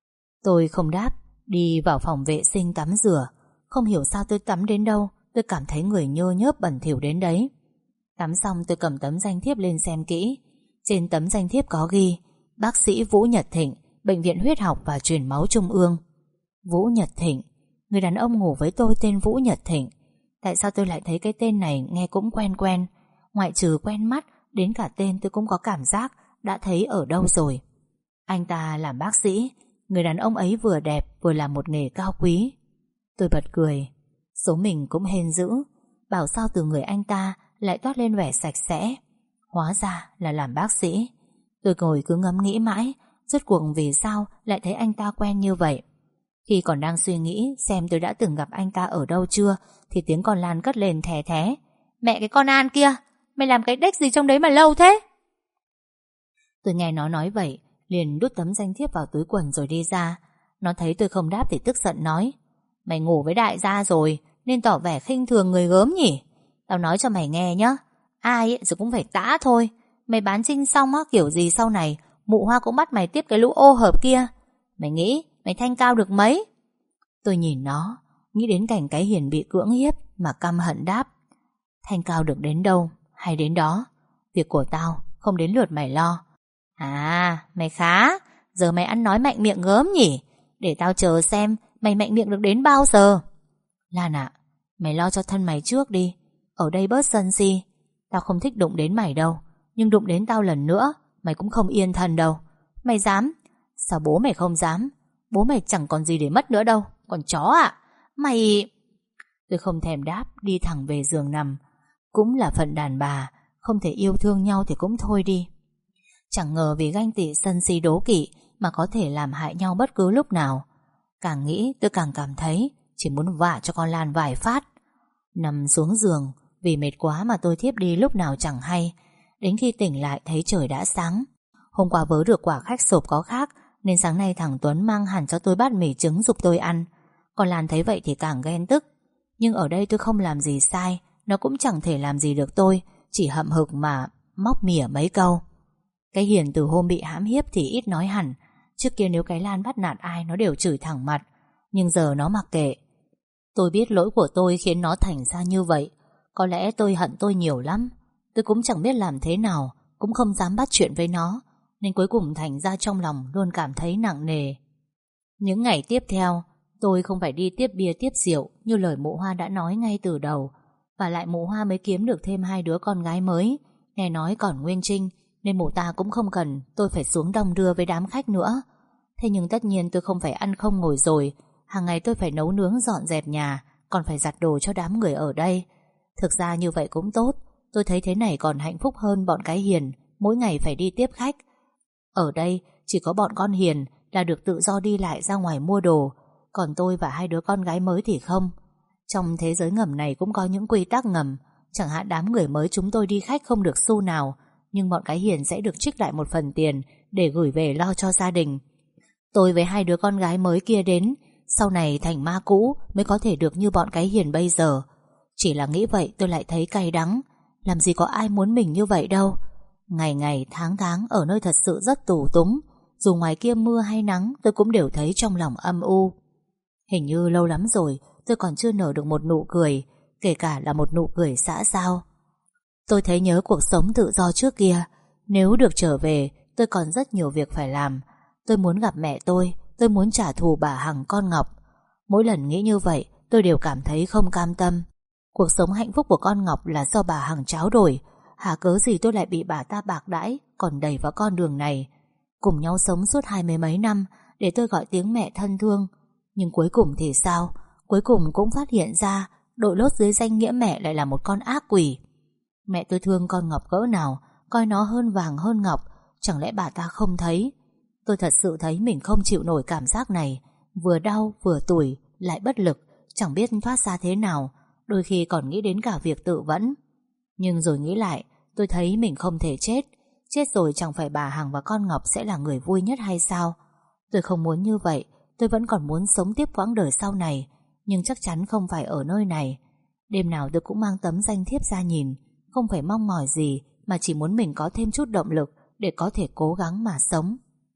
Tôi không đáp, đi vào phòng vệ sinh tắm rửa. Không hiểu sao tôi tắm đến đâu, tôi cảm thấy người nhơ nhớp bẩn thỉu đến đấy. Tắm xong tôi cầm tấm danh thiếp lên xem kỹ. Trên tấm danh thiếp có ghi: Bác sĩ Vũ Nhật Thịnh, Bệnh viện Huyết học và Truyền máu Trung ương. Vũ Nhật Thịnh, người đàn ông ngủ với tôi tên Vũ Nhật Thịnh. Tại sao tôi lại thấy cái tên này nghe cũng quen quen? Ngoại trừ quen mắt, đến cả tên tôi cũng có cảm giác đã thấy ở đâu rồi. Anh ta làm bác sĩ, người đàn ông ấy vừa đẹp vừa làm một nghề cao quý. Tôi bật cười. Số mình cũng hên dữ, bảo sao từ người anh ta lại toát lên vẻ sạch sẽ. Hóa ra là làm bác sĩ. Tôi ngồi cứ ngẫm nghĩ mãi, rốt cuộc vì sao lại thấy anh ta quen như vậy. Khi còn đang suy nghĩ xem tôi đã từng gặp anh ta ở đâu chưa, thì tiếng con Lan cất lên thè thé: Mẹ cái con An kia, mày làm cái đếch gì trong đấy mà lâu thế? Tôi nghe nó nói vậy, liền đút tấm danh thiếp vào túi quần rồi đi ra. Nó thấy tôi không đáp thì tức giận nói: Mày ngủ với đại gia rồi nên tỏ vẻ khinh thường người gớm nhỉ? Tao nói cho mày nghe nhá, ai ấy rồi cũng phải tã thôi. Mày bán Trinh xong á, kiểu gì sau này mụ Hoa cũng bắt mày tiếp cái lũ ô hợp kia. Mày nghĩ mày thanh cao được mấy? Tôi nhìn nó, nghĩ đến cảnh cái Hiền bị cưỡng hiếp mà căm hận đáp: Thanh cao được đến đâu hay đến đó, việc của tao không đến lượt mày lo. À, mày khá, giờ mày ăn nói mạnh miệng gớm nhỉ? Để tao chờ xem mày mạnh miệng được đến bao giờ. Lan ạ, mày lo cho thân mày trước đi, ở đây bớt sân si. Tao không thích đụng đến mày đâu, nhưng đụng đến tao lần nữa mày cũng không yên thân đâu. Mày dám? Sao bố mày không dám? Bố mày chẳng còn gì để mất nữa đâu. Còn chó ạ. Mày... Tôi không thèm đáp, đi thẳng về giường nằm. Cũng là phận đàn bà, không thể yêu thương nhau thì cũng thôi đi. Chẳng ngờ vì ganh tị sân si đố kỵ mà có thể làm hại nhau bất cứ lúc nào. Càng nghĩ tôi càng cảm thấy chỉ muốn vả cho con Lan vài phát. Nằm xuống giường, vì mệt quá mà tôi thiếp đi lúc nào chẳng hay. Đến khi tỉnh lại thấy trời đã sáng. Hôm qua vớ được quả khách sộp có khác, nên sáng nay thằng Tuấn mang hẳn cho tôi bát mì trứng giúp tôi ăn. Còn Lan thấy vậy thì càng ghen tức. Nhưng ở đây tôi không làm gì sai, nó cũng chẳng thể làm gì được tôi, chỉ hậm hực mà móc mỉa mấy câu. Cái Hiền từ hôm bị hãm hiếp thì ít nói hẳn. Trước kia nếu cái Lan bắt nạt ai nó đều chửi thẳng mặt, nhưng giờ nó mặc kệ. Tôi biết lỗi của tôi khiến nó thành ra như vậy. Có lẽ tôi hận tôi nhiều lắm. Tôi cũng chẳng biết làm thế nào, cũng không dám bắt chuyện với nó, nên cuối cùng thành ra trong lòng luôn cảm thấy nặng nề. Những ngày tiếp theo, tôi không phải đi tiếp bia tiếp rượu như lời mụ Hoa đã nói ngay từ đầu. Và lại mụ Hoa mới kiếm được thêm 2 đứa con gái mới, nghe nói còn nguyên trinh, nên mụ ta cũng không cần tôi phải xuống đong đưa với đám khách nữa. Thế nhưng tất nhiên tôi không phải ăn không ngồi rồi. Hàng ngày tôi phải nấu nướng dọn dẹp nhà, còn phải giặt đồ cho đám người ở đây. Thực ra như vậy cũng tốt. Tôi thấy thế này còn hạnh phúc hơn bọn cái Hiền mỗi ngày phải đi tiếp khách. Ở đây chỉ có bọn con Hiền là được tự do đi lại ra ngoài mua đồ, còn tôi và 2 đứa con gái mới thì không. Trong thế giới ngầm này cũng có những quy tắc ngầm. Chẳng hạn đám người mới chúng tôi đi khách không được xu nào, nhưng bọn cái Hiền sẽ được trích lại một phần tiền để gửi về lo cho gia đình. Tôi với 2 đứa con gái mới kia đến, sau này thành ma cũ mới có thể được như bọn cái Hiền bây giờ. Chỉ là nghĩ vậy tôi lại thấy cay đắng. Làm gì có ai muốn mình như vậy đâu. Ngày ngày tháng tháng ở nơi thật sự rất tù túng. Dù ngoài kia mưa hay nắng, tôi cũng đều thấy trong lòng âm u. Hình như lâu lắm rồi tôi còn chưa nở được một nụ cười, kể cả là một nụ cười xã giao. Tôi thấy nhớ cuộc sống tự do trước kia. Nếu được trở về, tôi còn rất nhiều việc phải làm. Tôi muốn gặp mẹ tôi muốn trả thù bà Hằng con Ngọc. Mỗi lần nghĩ như vậy, tôi đều cảm thấy không cam tâm. Cuộc sống hạnh phúc của con Ngọc là do bà Hằng tráo đổi. Hả cớ gì tôi lại bị bà ta bạc đãi, còn đẩy vào con đường này. Cùng nhau sống suốt 20 mấy năm để tôi gọi tiếng mẹ thân thương. Nhưng cuối cùng thì sao? Cuối cùng cũng phát hiện ra đội lốt dưới danh nghĩa mẹ lại là một con ác quỷ. Mẹ tôi thương con Ngọc cỡ nào, coi nó hơn vàng hơn ngọc. Chẳng lẽ bà ta không thấy? Tôi thật sự thấy mình không chịu nổi cảm giác này. Vừa đau vừa tủi, lại bất lực, chẳng biết thoát ra thế nào. Đôi khi còn nghĩ đến cả việc tự vẫn. Nhưng rồi nghĩ lại, tôi thấy mình không thể chết. Chết rồi chẳng phải bà Hằng và con Ngọc sẽ là người vui nhất hay sao? Tôi không muốn như vậy. Tôi vẫn còn muốn sống tiếp quãng đời sau này, nhưng chắc chắn không phải ở nơi này. Đêm nào tôi cũng mang tấm danh thiếp ra nhìn, không phải mong mỏi gì, mà chỉ muốn mình có thêm chút động lực để có thể cố gắng mà sống.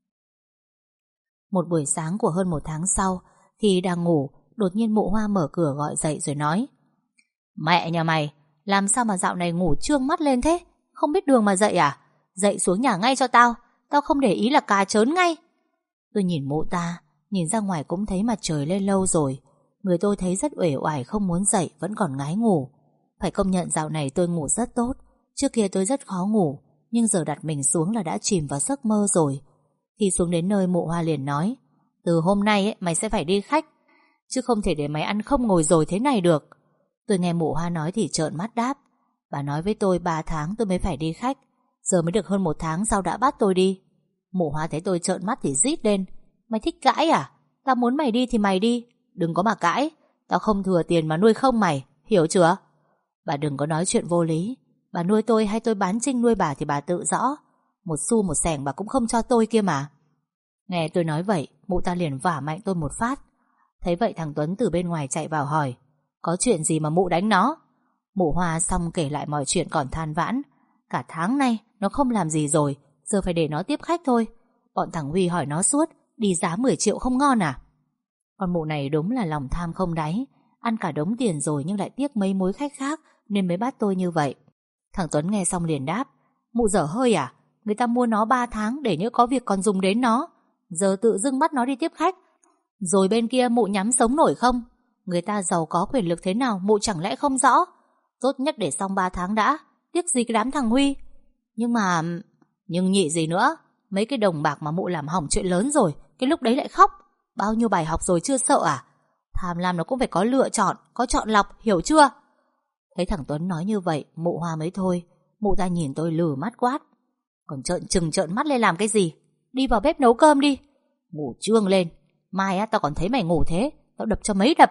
Một buổi sáng của hơn 1 tháng sau, khi đang ngủ, đột nhiên mụ Hoa mở cửa gọi dậy rồi nói: Mẹ nhà mày, làm sao mà dạo này ngủ trương mắt lên thế? Không biết đường mà dậy à? Dậy xuống nhà ngay cho tao. Tao không để ý là cà chớn ngay. Tôi nhìn mụ ta, nhìn ra ngoài cũng thấy mặt trời lên lâu rồi. Người tôi thấy rất uể oải, không muốn dậy, vẫn còn ngái ngủ. Phải công nhận dạo này tôi ngủ rất tốt. Trước kia tôi rất khó ngủ, nhưng giờ đặt mình xuống là đã chìm vào giấc mơ rồi. Khi xuống đến nơi, mụ Hoa liền nói: Từ hôm nay ấy, mày sẽ phải đi khách, chứ không thể để mày ăn không ngồi rồi thế này được. Tôi nghe mụ Hoa nói thì trợn mắt đáp: Bà nói với tôi 3 tháng tôi mới phải đi khách, giờ mới được hơn 1 tháng sao đã bắt tôi đi. Mụ Hoa thấy tôi trợn mắt thì rít lên: Mày thích cãi à? Tao muốn mày đi thì mày đi, đừng có mà cãi. Tao không thừa tiền mà nuôi không mày, hiểu chưa? Bà đừng có nói chuyện vô lý. Bà nuôi tôi hay tôi bán Trinh nuôi bà thì bà tự rõ. Một xu một xẻng bà cũng không cho tôi kia mà. Nghe tôi nói vậy, mụ ta liền vả mạnh tôi một phát. Thấy vậy thằng Tuấn từ bên ngoài chạy vào hỏi: Có chuyện gì mà mụ đánh nó? Mụ Hoa xong kể lại mọi chuyện còn than vãn. Cả tháng nay nó không làm gì rồi, giờ phải để nó tiếp khách thôi. Bọn thằng Huy hỏi nó suốt, đi giá 10 triệu không ngon à? Con mụ này đúng là lòng tham không đáy. Ăn cả đống tiền rồi nhưng lại tiếc mấy mối khách khác, nên mới bắt tôi như vậy. Thằng Tuấn nghe xong liền đáp: Mụ dở hơi à? Người ta mua nó 3 tháng để nhỡ có việc còn dùng đến nó, giờ tự dưng bắt nó đi tiếp khách. Rồi bên kia mụ nhắm sống nổi không? Người ta giàu có quyền lực thế nào mụ chẳng lẽ không rõ? Tốt nhất để xong 3 tháng đã, tiếc gì cái đám thằng Huy. Nhưng nhị gì nữa? Mấy cái đồng bạc mà mụ làm hỏng chuyện lớn rồi, cái lúc đấy lại khóc. Bao nhiêu bài học rồi chưa sợ à? Tham lam nó cũng phải có lựa chọn, có chọn lọc, hiểu chưa? Thấy thằng Tuấn nói như vậy, mụ Hoa mới thôi. Mụ ta nhìn tôi lừ mắt quát: Còn trợn mắt lên làm cái gì? Đi vào bếp nấu cơm đi. Ngủ trương lên, mai á tao còn thấy mày ngủ thế, tao đập cho mấy đập.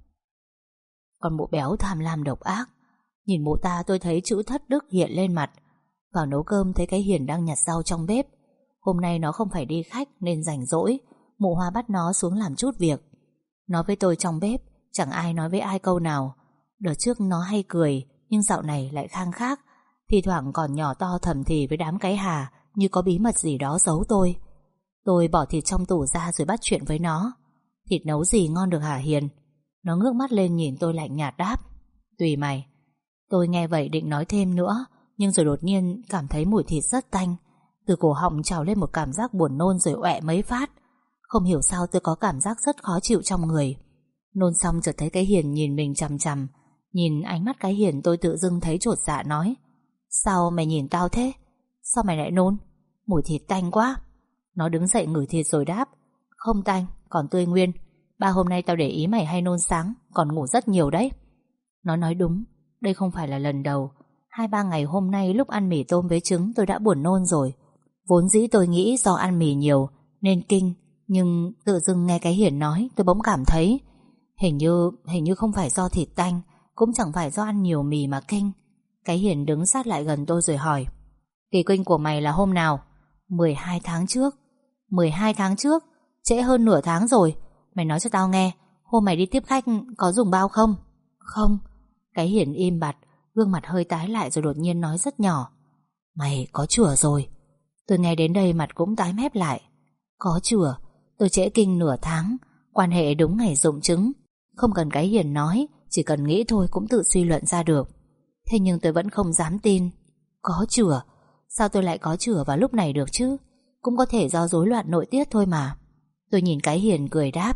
Còn mụ béo tham lam độc ác. Nhìn mụ ta tôi thấy chữ thất đức hiện lên mặt. Vào nấu cơm thấy cái Hiền đang nhặt rau trong bếp. Hôm nay nó không phải đi khách nên rảnh rỗi. Mụ Hoa bắt nó xuống làm chút việc. Nó với tôi trong bếp, chẳng ai nói với ai câu nào. Đợt trước nó hay cười, nhưng dạo này lại khang khác. Thì thoảng còn nhỏ to thầm thì với đám cái hà, như có bí mật gì đó giấu tôi. Tôi bỏ thịt trong tủ ra rồi bắt chuyện với nó. Thịt nấu gì ngon được hả Hiền? Nó ngước mắt lên nhìn tôi lạnh nhạt đáp: Tùy mày. Tôi nghe vậy định nói thêm nữa, nhưng rồi đột nhiên cảm thấy mùi thịt rất tanh. Từ cổ họng trào lên một cảm giác buồn nôn rồi ọe mấy phát. Không hiểu sao tôi có cảm giác rất khó chịu trong người. Nôn xong chợt thấy cái Hiền nhìn mình chằm chằm. Nhìn ánh mắt cái Hiền tôi tự dưng thấy chột dạ nói: Sao mày nhìn tao thế? Sao mày lại nôn? Mùi thịt tanh quá. Nó đứng dậy ngửi thịt rồi đáp: Không tanh, còn tươi nguyên. 3 hôm nay tao để ý mày hay nôn sáng, còn ngủ rất nhiều đấy. Nó nói đúng, đây không phải là lần đầu. 2-3 ngày hôm nay lúc ăn mì tôm với trứng tôi đã buồn nôn rồi. Vốn dĩ tôi nghĩ do ăn mì nhiều nên kinh, nhưng tự dưng nghe cái Hiền nói tôi bỗng cảm thấy hình như không phải do thịt tanh, cũng chẳng phải do ăn nhiều mì mà kinh. Cái Hiền đứng sát lại gần tôi rồi hỏi: Kỳ kinh của mày là hôm nào? 12 tháng trước. 12 tháng trước? Trễ hơn nửa tháng rồi. Mày nói cho tao nghe, hôm mày đi tiếp khách có dùng bao không? Không. Cái Hiền im bặt, gương mặt hơi tái lại rồi đột nhiên nói rất nhỏ: Mày có chữa rồi. Tôi nghe đến đây mặt cũng tái mép lại. Có chữa? Tôi trễ kinh nửa tháng, quan hệ đúng ngày dụng trứng. Không cần cái Hiền nói, chỉ cần nghĩ thôi cũng tự suy luận ra được. Thế nhưng tôi vẫn không dám tin. Có chữa? Sao tôi lại có chữa vào lúc này được chứ? Cũng có thể do rối loạn nội tiết thôi mà. Tôi nhìn cái Hiền cười đáp: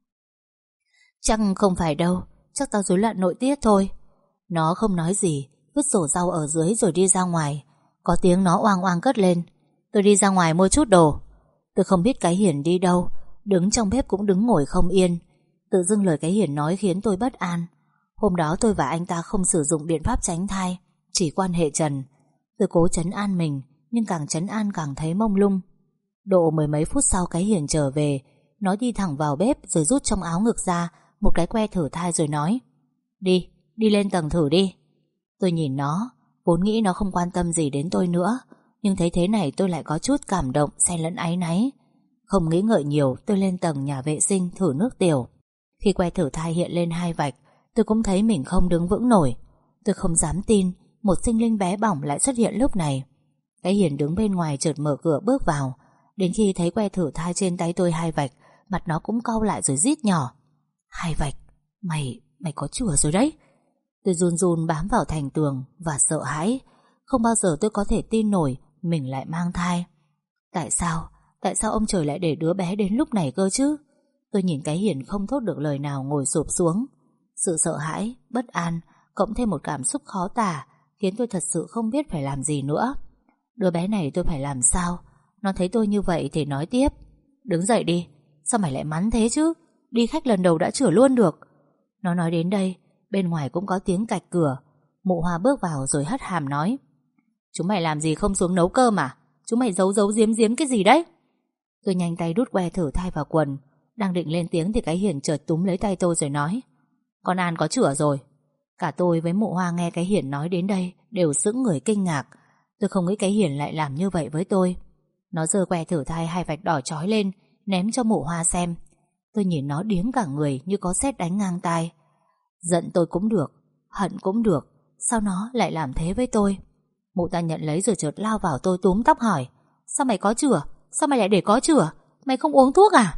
Chắc không phải đâu, chắc tao rối loạn nội tiết thôi. Nó không nói gì, vứt rổ rau ở dưới rồi đi ra ngoài. Có tiếng nó oang oang cất lên: Tôi đi ra ngoài mua chút đồ. Tôi không biết cái Hiền đi đâu, đứng trong bếp cũng đứng ngồi không yên. Tự dưng lời cái Hiền nói khiến tôi bất an. Hôm đó tôi và anh ta không sử dụng biện pháp tránh thai, chỉ quan hệ trần. Tôi cố trấn an mình, nhưng càng trấn an càng thấy mông lung. Độ 10 mấy phút sau cái Hiền trở về. Nó đi thẳng vào bếp rồi rút trong áo ngực ra một cái que thử thai rồi nói: Đi lên tầng thử đi. Tôi nhìn nó, vốn nghĩ nó không quan tâm gì đến tôi nữa, nhưng thấy thế này tôi lại có chút cảm động xen lẫn áy náy. Không nghĩ ngợi nhiều, tôi lên tầng nhà vệ sinh thử nước tiểu. Khi que thử thai hiện lên 2 vạch, tôi cũng thấy mình không đứng vững nổi. Tôi không dám tin một sinh linh bé bỏng lại xuất hiện lúc này. Cái Hiền đứng bên ngoài chợt mở cửa bước vào. Đến khi thấy que thử thai trên tay tôi 2 vạch, mặt nó cũng cau lại rồi rít nhỏ: 2 vạch? Mày có chữa rồi đấy. Tôi run run bám vào thành tường và sợ hãi. Không bao giờ tôi có thể tin nổi mình lại mang thai. Tại sao ông trời lại để đứa bé đến lúc này cơ chứ? Tôi nhìn cái Hiền không thốt được lời nào ngồi xụp xuống. Sự sợ hãi, bất an cộng thêm một cảm xúc khó tả khiến tôi thật sự không biết phải làm gì nữa. Đứa bé này tôi phải làm sao? Nó thấy tôi như vậy thì nói tiếp: Đứng dậy đi. Sao mày lại mắn thế chứ? Đi khách lần đầu đã chữa luôn được. Nó nói đến đây, bên ngoài cũng có tiếng cạch cửa. Mụ Hoa bước vào rồi hất hàm nói: Chúng mày làm gì không xuống nấu cơm à? Chúng mày giấu giếm cái gì đấy? Tôi nhanh tay đút que thử thai vào quần. Đang định lên tiếng thì cái Hiền chợt túm lấy tay tôi rồi nói: Con An có chữa rồi. Cả tôi với mụ Hoa nghe cái Hiền nói đến đây đều sững người kinh ngạc. Tôi không nghĩ cái Hiền lại làm như vậy với tôi. Nó giơ que thử thai 2 vạch đỏ chói lên, ném cho mụ Hoa xem. Tôi nhìn nó điếng cả người như có sét đánh ngang tai. Giận tôi cũng được, hận cũng được, sao nó lại làm thế với tôi? Mụ ta nhận lấy rồi chợt lao vào tôi túm tóc hỏi: Sao mày có chữa? Sao mày lại để có chữa? Mày không uống thuốc à?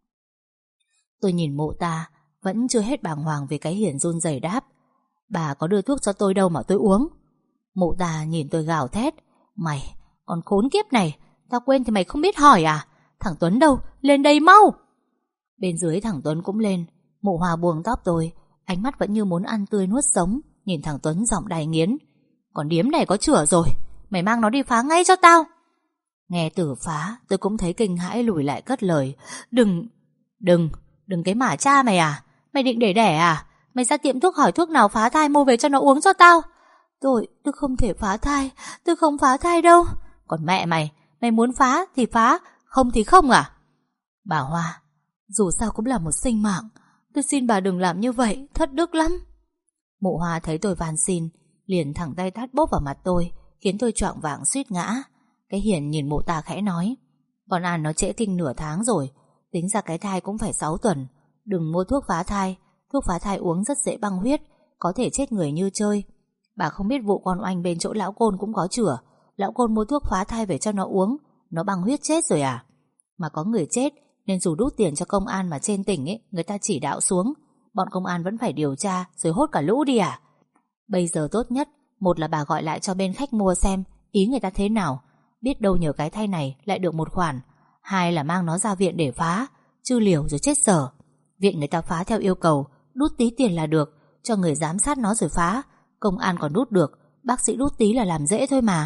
Tôi nhìn mụ ta, vẫn chưa hết bàng hoàng vì cái Hiền run rẩy đáp: Bà có đưa thuốc cho tôi đâu mà tôi uống. Mụ ta nhìn tôi gào thét: Mày, còn khốn kiếp này, tao quên thì mày không biết hỏi à? Thằng Tuấn đâu? Lên đây mau! Bên dưới thằng Tuấn cũng lên. Mụ Hoa buông tóc tôi, ánh mắt vẫn như muốn ăn tươi nuốt sống, nhìn thằng Tuấn giọng đài nghiến: Còn điếm này có chữa rồi, mày mang nó đi phá ngay cho tao. Nghe từ phá, tôi cũng thấy kinh hãi lùi lại cất lời: Đừng cái mả cha mày à? Mày định để đẻ à? Mày ra tiệm thuốc hỏi thuốc nào phá thai mua về cho nó uống cho tao. Tôi không thể phá thai. Tôi không phá thai đâu. Còn mẹ mày, mày muốn phá thì phá, không thì không à? Bà Hoa, dù sao cũng là một sinh mạng, tôi xin bà đừng làm như vậy, thất đức lắm. Mụ Hoa thấy tôi van xin, liền thẳng tay tát bốp vào mặt tôi, khiến tôi choạng váng suýt ngã. Cái Hiền nhìn mụ ta khẽ nói: Con An nó trễ kinh nửa tháng rồi, tính ra cái thai cũng phải 6 tuần. Đừng mua thuốc phá thai. Thuốc phá thai uống rất dễ băng huyết, có thể chết người như chơi. Bà không biết vụ con oanh bên chỗ lão Côn cũng có chữa. Lão Côn mua thuốc phá thai về cho nó uống, nó băng huyết chết rồi à? Mà có người chết nên dù đút tiền cho công an mà trên tỉnh ấy, người ta chỉ đạo xuống, bọn công an vẫn phải điều tra rồi hốt cả lũ đi à? Bây giờ tốt nhất, một là bà gọi lại cho bên khách mua xem ý người ta thế nào, biết đâu nhờ cái thai này lại được một khoản. Hai là mang nó ra viện để phá, chứ liều rồi chết dở. Viện người ta phá theo yêu cầu, đút tí tiền là được, cho người giám sát nó rồi phá. Công an còn đút được, bác sĩ đút tí là làm dễ thôi mà.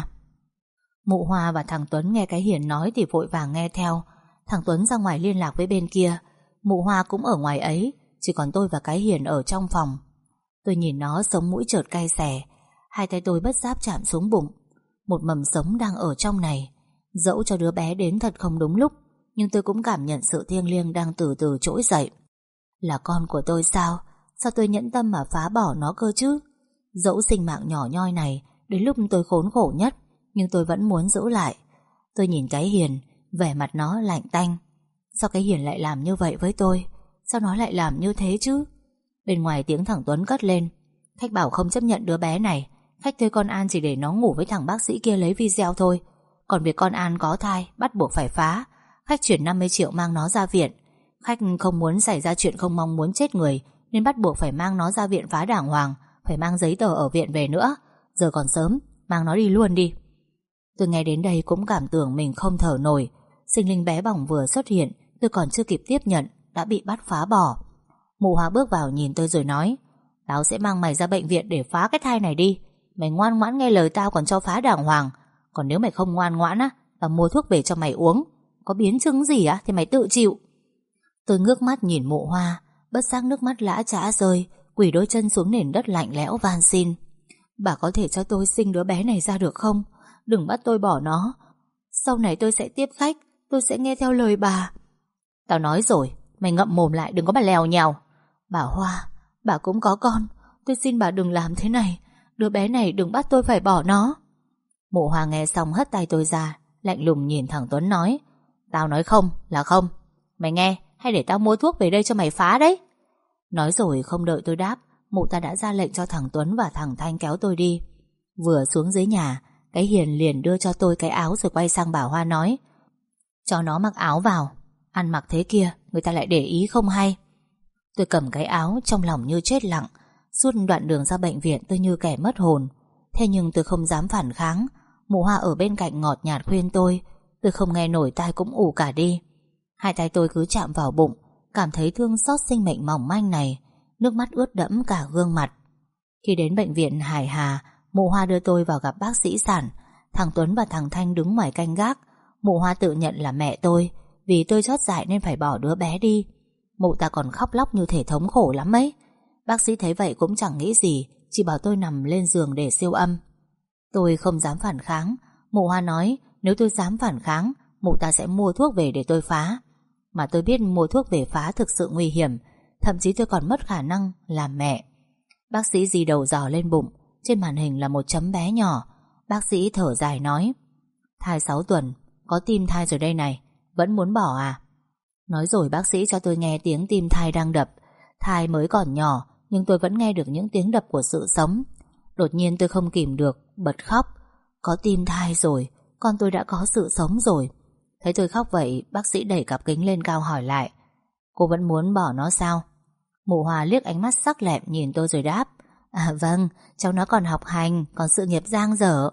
Mụ Hoa và thằng Tuấn nghe cái Hiền nói thì vội vàng nghe theo. Thằng Tuấn ra ngoài liên lạc với bên kia. Mụ Hoa cũng ở ngoài ấy, chỉ còn tôi và cái Hiền ở trong phòng. Tôi nhìn nó sống mũi chợt cay xè. Hai tay tôi bất giác chạm xuống bụng. Một mầm sống đang ở trong này. Dẫu cho đứa bé đến thật không đúng lúc, nhưng tôi cũng cảm nhận sự thiêng liêng đang từ từ trỗi dậy. Là con của tôi sao? Sao tôi nhẫn tâm mà phá bỏ nó cơ chứ? Dẫu sinh mạng nhỏ nhoi này đến lúc tôi khốn khổ nhất, nhưng tôi vẫn muốn giữ lại. Tôi nhìn cái Hiền, vẻ mặt nó lạnh tanh. Sao cái Hiền lại làm như vậy với tôi? Sao nó lại làm như thế chứ? Bên ngoài tiếng thằng Tuấn cất lên: Khách bảo không chấp nhận đứa bé này. Khách thuê con An chỉ để nó ngủ với thằng bác sĩ kia lấy video thôi. Còn việc con An có thai bắt buộc phải phá. Khách chuyển 50 triệu mang nó ra viện. Khách không muốn xảy ra chuyện không mong muốn chết người, nên bắt buộc phải mang nó ra viện phá đàng hoàng. Phải mang giấy tờ ở viện về nữa. Giờ còn sớm, mang nó đi luôn đi. Tôi nghe đến đây cũng cảm tưởng mình không thở nổi. Sinh linh bé bỏng vừa xuất hiện, tôi còn chưa kịp tiếp nhận đã bị bắt phá bỏ. Mụ Hoa bước vào nhìn tôi rồi nói: Tao sẽ mang mày ra bệnh viện để phá cái thai này đi. Mày ngoan ngoãn nghe lời tao còn cho phá đàng hoàng. Còn nếu mày không ngoan ngoãn á, tao mua thuốc về cho mày uống. Có biến chứng gì á thì mày tự chịu. Tôi ngước mắt nhìn mụ Hoa, bất giác nước mắt lã chã rơi, quỳ đôi chân xuống nền đất lạnh lẽo van xin: Bà có thể cho tôi sinh đứa bé này ra được không? Đừng bắt tôi bỏ nó. Sau này tôi sẽ tiếp khách, tôi sẽ nghe theo lời bà. Tao nói rồi, mày ngậm mồm lại, đừng có mà lèo nhèo. Bà Hoa, bà cũng có con, tôi xin bà đừng làm thế này. Đứa bé này đừng bắt tôi phải bỏ nó. Mụ Hoa nghe xong hất tay tôi ra, lạnh lùng nhìn thằng Tuấn nói: Tao nói không là không. Mày nghe, hay để tao mua thuốc về đây cho mày phá đấy. Nói rồi không đợi tôi đáp, mụ ta đã ra lệnh cho thằng Tuấn và thằng Thanh kéo tôi đi. Vừa xuống dưới nhà, cái Hiền liền đưa cho tôi cái áo rồi quay sang bà Hoa nói: Cho nó mặc áo vào. Ăn mặc thế kia người ta lại để ý không hay. Tôi cầm cái áo trong lòng như chết lặng. Suốt đoạn đường ra bệnh viện tôi như kẻ mất hồn. Thế nhưng tôi không dám phản kháng. Mụ Hoa ở bên cạnh ngọt nhạt khuyên tôi không nghe nổi, tai cũng ù cả đi. Hai tay tôi cứ chạm vào bụng, cảm thấy thương xót sinh mệnh mỏng manh này. Nước mắt ướt đẫm cả gương mặt. Khi đến bệnh viện Hải Hà, mụ Hoa đưa tôi vào gặp bác sĩ sản. Thằng Tuấn và thằng Thanh đứng ngoài canh gác. Mụ Hoa tự nhận là mẹ tôi, vì tôi chót dại nên phải bỏ đứa bé đi. Mụ ta còn khóc lóc như thể thống khổ lắm ấy. Bác sĩ thấy vậy cũng chẳng nghĩ gì, chỉ bảo tôi nằm lên giường để siêu âm. Tôi không dám phản kháng. Mụ Hoa nói nếu tôi dám phản kháng, mụ ta sẽ mua thuốc về để tôi phá. Mà tôi biết mua thuốc về phá thực sự nguy hiểm. Thậm chí tôi còn mất khả năng làm mẹ. Bác sĩ ghi đầu dò lên bụng. Trên màn hình là một chấm bé nhỏ. Bác sĩ thở dài nói: Thai 6 tuần, có tim thai rồi đây này. Vẫn muốn bỏ à? Nói rồi bác sĩ cho tôi nghe tiếng tim thai đang đập. Thai mới còn nhỏ, nhưng tôi vẫn nghe được những tiếng đập của sự sống. Đột nhiên tôi không kìm được, bật khóc. Có tim thai rồi, con tôi đã có sự sống rồi. Thấy tôi khóc vậy, bác sĩ đẩy cặp kính lên cao hỏi lại: Cô vẫn muốn bỏ nó sao? Mụ Hòa liếc ánh mắt sắc lẹm nhìn tôi rồi đáp: Vâng, cháu nó còn học hành, còn sự nghiệp dang dở.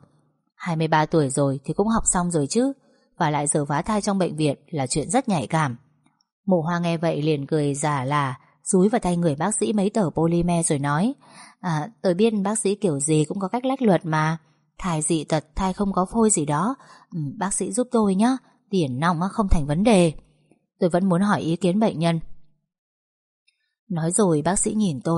23 tuổi rồi thì cũng học xong rồi chứ. Và lại giờ phá thai trong bệnh viện là chuyện rất nhạy cảm. Mụ Hoa nghe vậy liền cười giả là, dúi vào tay người bác sĩ mấy tờ polymer rồi nói: Tôi biết bác sĩ kiểu gì cũng có cách lách luật mà. Thai dị tật, thai không có phôi gì đó, bác sĩ giúp tôi nhé. Tiền nong không thành vấn đề. Tôi vẫn muốn hỏi ý kiến bệnh nhân. Nói rồi bác sĩ nhìn tôi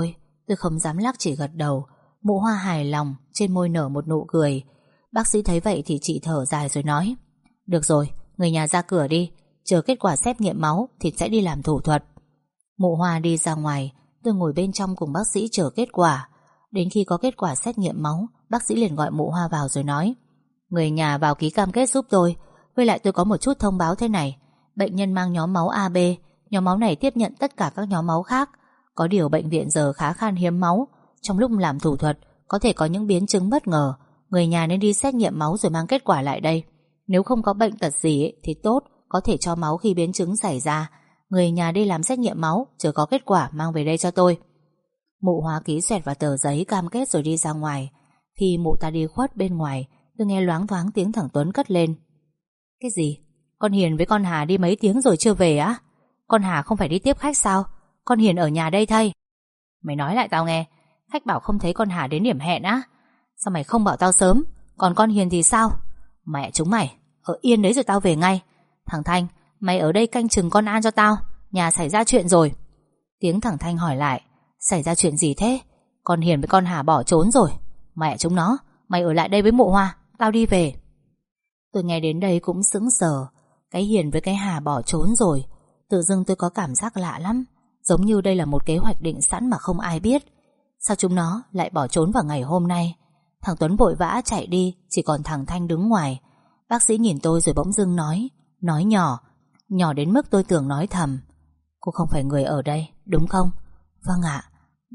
Tôi không dám lắc, chỉ gật đầu. Mụ Hoa hài lòng, trên môi nở một nụ cười. Bác sĩ thấy vậy thì chị thở dài rồi nói: Được rồi, người nhà ra cửa đi, chờ kết quả xét nghiệm máu thì sẽ đi làm thủ thuật. Mụ Hoa đi ra ngoài, tôi ngồi bên trong cùng bác sĩ chờ kết quả. Đến khi có kết quả xét nghiệm máu, bác sĩ liền gọi mụ Hoa vào rồi nói: Người nhà vào ký cam kết giúp tôi. Với lại tôi có một chút thông báo thế này. Bệnh nhân mang nhóm máu AB. Nhóm máu này tiếp nhận tất cả các nhóm máu khác. Có điều bệnh viện giờ khá khan hiếm máu. Trong lúc làm thủ thuật có thể có những biến chứng bất ngờ. Người nhà nên đi xét nghiệm máu rồi mang kết quả lại đây. Nếu không có bệnh tật gì thì tốt, có thể cho máu khi biến chứng xảy ra. Người nhà đi làm xét nghiệm máu, chờ có kết quả mang về đây cho tôi. Mụ Hoa ký xoẹt vào tờ giấy cam kết rồi đi ra ngoài. Khi mụ ta đi khuất bên ngoài, tôi nghe loáng thoáng tiếng thằng Tuấn cất lên: Cái gì? Con Hiền với con Hà đi mấy tiếng rồi chưa về á? Con Hà không phải đi tiếp khách sao? Con Hiền ở nhà đây thay. Mày nói lại tao nghe. Khách bảo không thấy con Hà đến điểm hẹn á. Sao mày không bảo tao sớm? Còn con Hiền thì sao? Mẹ chúng mày, ở yên đấy rồi tao về ngay. Thằng Thanh, mày ở đây canh chừng con An cho tao. Nhà xảy ra chuyện rồi. Tiếng thằng Thanh hỏi lại: Xảy ra chuyện gì thế? Con Hiền với con Hà bỏ trốn rồi. Mẹ chúng nó, mày ở lại đây với mụ Hoa, tao đi về. Tôi nghe đến đây cũng sững sờ. Cái Hiền với cái Hà bỏ trốn rồi. Tự dưng tôi có cảm giác lạ lắm. Giống như đây là một kế hoạch định sẵn mà không ai biết. Sao chúng nó lại bỏ trốn vào ngày hôm nay? Thằng Tuấn vội vã chạy đi, chỉ còn thằng Thanh đứng ngoài. Bác sĩ nhìn tôi rồi bỗng dưng nói nhỏ. Nhỏ đến mức tôi tưởng nói thầm: Cô không phải người ở đây, đúng không? Vâng ạ.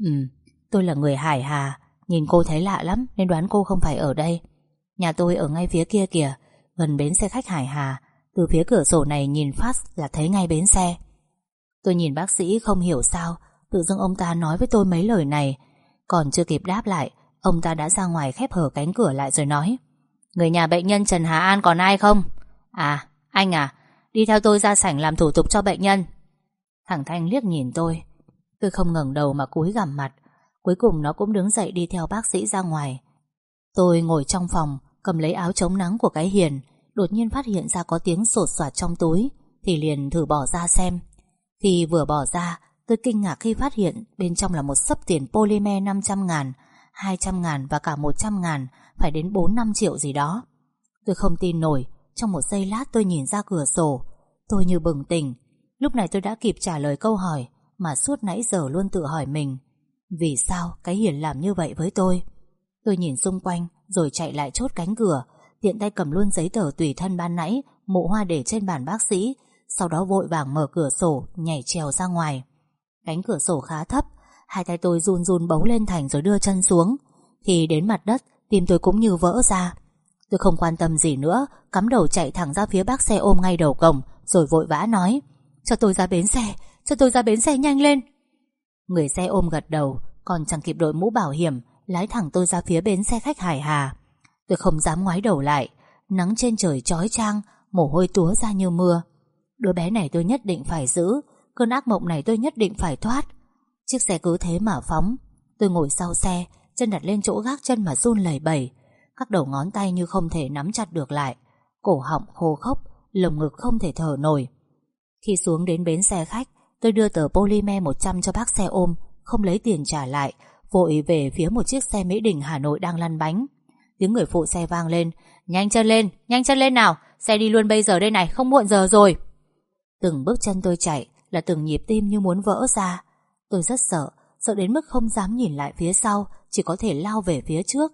Tôi là người Hải Hà. Nhìn cô thấy lạ lắm nên đoán cô không phải ở đây. Nhà tôi ở ngay phía kia kìa, gần bến xe khách Hải Hà. Từ phía cửa sổ này nhìn phát là thấy ngay bến xe. Tôi nhìn bác sĩ không hiểu sao tự dưng ông ta nói với tôi mấy lời này. Còn chưa kịp đáp lại, ông ta đã ra ngoài khép hờ cánh cửa lại rồi nói: Người nhà bệnh nhân Trần Hà An còn ai không? À, anh à, đi theo tôi ra sảnh làm thủ tục cho bệnh nhân. Thằng Thanh liếc nhìn tôi. Tôi không ngẩng đầu mà cúi gằm mặt. Cuối cùng nó cũng đứng dậy đi theo bác sĩ ra ngoài. Tôi ngồi trong phòng, cầm lấy áo chống nắng của cái Hiền. Đột nhiên phát hiện ra có tiếng sột soạt trong túi, thì liền thử bỏ ra xem. Khi vừa bỏ ra, tôi kinh ngạc khi phát hiện bên trong là một xấp tiền polymer 500.000, 200.000 và cả 100.000, phải đến 4-5 triệu gì đó. Tôi không tin nổi. Trong một giây lát tôi nhìn ra cửa sổ. Tôi như bừng tỉnh. Lúc này tôi đã kịp trả lời câu hỏi mà suốt nãy giờ luôn tự hỏi mình: vì sao cái Hiền làm như vậy với tôi? Tôi nhìn xung quanh rồi chạy lại chốt cánh cửa, tiện tay cầm luôn giấy tờ tùy thân ban nãy mụ Hoa để trên bàn bác sĩ. Sau đó vội vàng mở cửa sổ, nhảy trèo ra ngoài. Cánh cửa sổ khá thấp, hai tay tôi run run bấu lên thành rồi đưa chân xuống. Thì đến mặt đất, tim tôi cũng như vỡ ra. Tôi không quan tâm gì nữa, cắm đầu chạy thẳng ra phía bác xe ôm ngay đầu cổng, rồi vội vã nói: Cho tôi ra bến xe, cho tôi ra bến xe nhanh lên. Người xe ôm gật đầu, còn chẳng kịp đội mũ bảo hiểm, lái thẳng tôi ra phía bến xe khách Hải Hà. Tôi không dám ngoái đầu lại. Nắng trên trời chói chang, mồ hôi túa ra như mưa. Đứa bé này tôi nhất định phải giữ. Cơn ác mộng này tôi nhất định phải thoát. Chiếc xe cứ thế mà phóng. Tôi ngồi sau xe, chân đặt lên chỗ gác chân mà run lẩy bẩy. Các đầu ngón tay như không thể nắm chặt được lại. Cổ họng khô khốc, lồng ngực không thể thở nổi. Khi xuống đến bến xe khách, tôi đưa tờ polymer 100 cho bác xe ôm, không lấy tiền trả lại, vội về phía một chiếc xe Mỹ Đình Hà Nội đang lăn bánh. Tiếng người phụ xe vang lên: nhanh chân lên nào, xe đi luôn bây giờ đây này, không muộn giờ rồi. Từng bước chân tôi chạy là từng nhịp tim như muốn vỡ ra. Tôi rất sợ đến mức không dám nhìn lại phía sau, chỉ có thể lao về phía trước.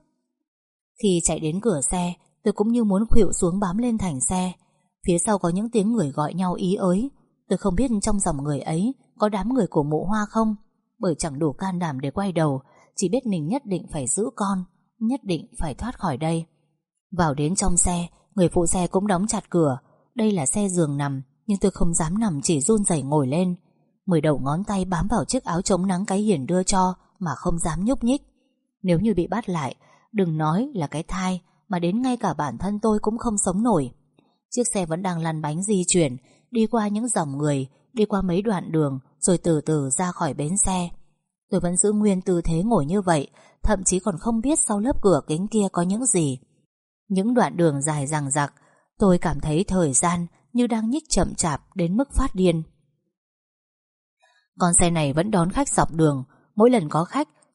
Khi chạy đến cửa xe, tôi cũng như muốn khuỵu xuống bám lên thành xe. Phía sau có những tiếng người gọi nhau ý ới. Tôi không biết trong dòng người ấy có đám người của mụ Hoa không, bởi chẳng đủ can đảm để quay đầu. Chỉ biết mình nhất định phải giữ con, nhất định phải thoát khỏi đây. Vào đến trong xe, người phụ xe cũng đóng chặt cửa. Đây là xe giường nằm, nhưng tôi không dám nằm, chỉ run rẩy ngồi lên. 10 đầu ngón tay bám vào chiếc áo chống nắng cái Hiền đưa cho mà không dám nhúc nhích. Nếu như bị bắt lại, đừng nói là cái thai, mà đến ngay cả bản thân tôi cũng không sống nổi. Chiếc xe vẫn đang lăn bánh di chuyển, đi qua những dòng người, đi qua mấy đoạn đường, rồi từ từ ra khỏi bến xe. Tôi vẫn giữ nguyên tư thế ngồi như vậy, thậm chí còn không biết sau lớp cửa kính kia có những gì. Những đoạn đường dài dằng dặc, tôi cảm thấy thời gian như đang nhích chậm chạp đến mức phát điên. Con xe này vẫn đón khách dọc đường. Mỗi lần có khách,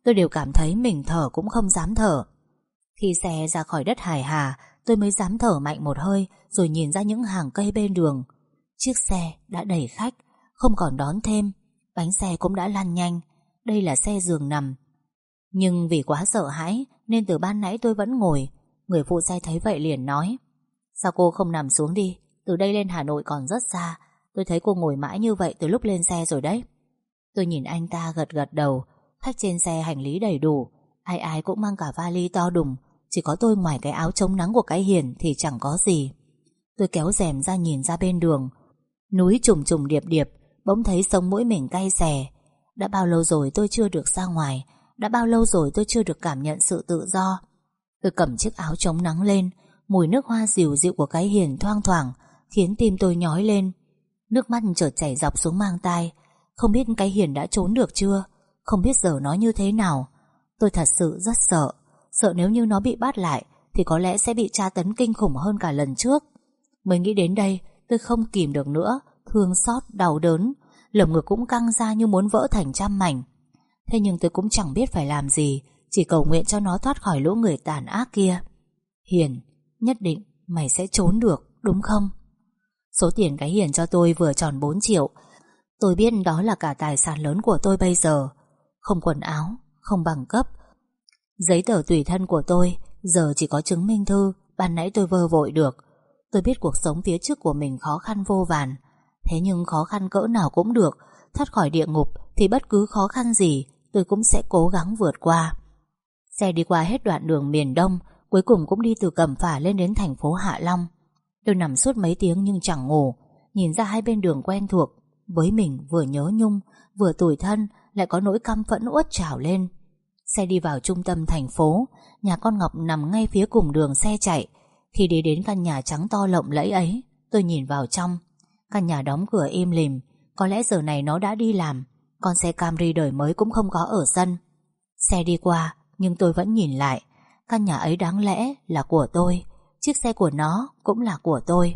tôi đều cảm thấy mình thở cũng không dám thở. Khi xe ra khỏi đất Hải Hà, tôi mới dám thở mạnh một hơi, rồi nhìn ra những hàng cây bên đường. Chiếc xe đã đầy khách, không còn đón thêm. Bánh xe cũng đã lăn nhanh. Đây là xe giường nằm. Nhưng vì quá sợ hãi nên từ ban nãy tôi vẫn ngồi. Người phụ xe thấy vậy liền nói: sao cô không nằm xuống đi? Từ đây lên Hà Nội còn rất xa. Tôi thấy cô ngồi mãi như vậy từ lúc lên xe rồi đấy. Tôi nhìn anh ta gật gật đầu. Khách trên xe hành lý đầy đủ, ai ai cũng mang cả vali to đùng. Chỉ có tôi ngoài cái áo chống nắng của cái Hiền thì chẳng có gì. Tôi kéo rèm ra nhìn ra bên đường. Núi trùng trùng điệp điệp, bỗng thấy sống mũi mình cay xè. Đã bao lâu rồi tôi chưa được ra ngoài, đã bao lâu rồi tôi chưa được cảm nhận sự tự do. Tôi cầm chiếc áo chống nắng lên. Mùi nước hoa dịu dịu của cái Hiền thoang thoảng khiến tim tôi nhói lên. Nước mắt chợt chảy dọc xuống mang tai. Không biết cái Hiền đã trốn được chưa, không biết giờ nó như thế nào. Tôi thật sự rất sợ. Sợ nếu như nó bị bắt lại thì có lẽ sẽ bị tra tấn kinh khủng hơn cả lần trước. Mới nghĩ đến đây tôi không kìm được nữa, thương xót, đau đớn. Lồng ngực cũng căng ra như muốn vỡ thành trăm mảnh. Thế nhưng tôi cũng chẳng biết phải làm gì, chỉ cầu nguyện cho nó thoát khỏi lũ người tàn ác kia. Hiền, nhất định mày sẽ trốn được, đúng không? Số tiền cái Hiền cho tôi vừa tròn 4 triệu. Tôi biết đó là cả tài sản lớn của tôi bây giờ. Không quần áo, không bằng cấp, giấy tờ tùy thân của tôi giờ chỉ có chứng minh thư ban nãy tôi vơ vội được. Tôi biết cuộc sống phía trước của mình khó khăn vô vàn. Thế nhưng khó khăn cỡ nào cũng được. Thoát khỏi địa ngục thì bất cứ khó khăn gì tôi cũng sẽ cố gắng vượt qua. Xe đi qua hết đoạn đường miền Đông, cuối cùng cũng đi từ Cẩm Phả lên đến thành phố Hạ Long. Tôi nằm suốt mấy tiếng nhưng chẳng ngủ. Nhìn ra hai bên đường quen thuộc, với mình vừa nhớ nhung, vừa tủi thân, lại có nỗi căm phẫn uất trào lên. Xe đi vào trung tâm thành phố. Nhà con Ngọc nằm ngay phía cùng đường xe chạy. Khi đi đến căn nhà trắng to lộng lẫy ấy, tôi nhìn vào trong. Căn nhà đóng cửa im lìm. Có lẽ giờ này nó đã đi làm. Con xe Camry đời mới cũng không có ở sân. Xe đi qua nhưng tôi vẫn nhìn lại. Căn nhà ấy đáng lẽ là của tôi. Chiếc xe của nó cũng là của tôi.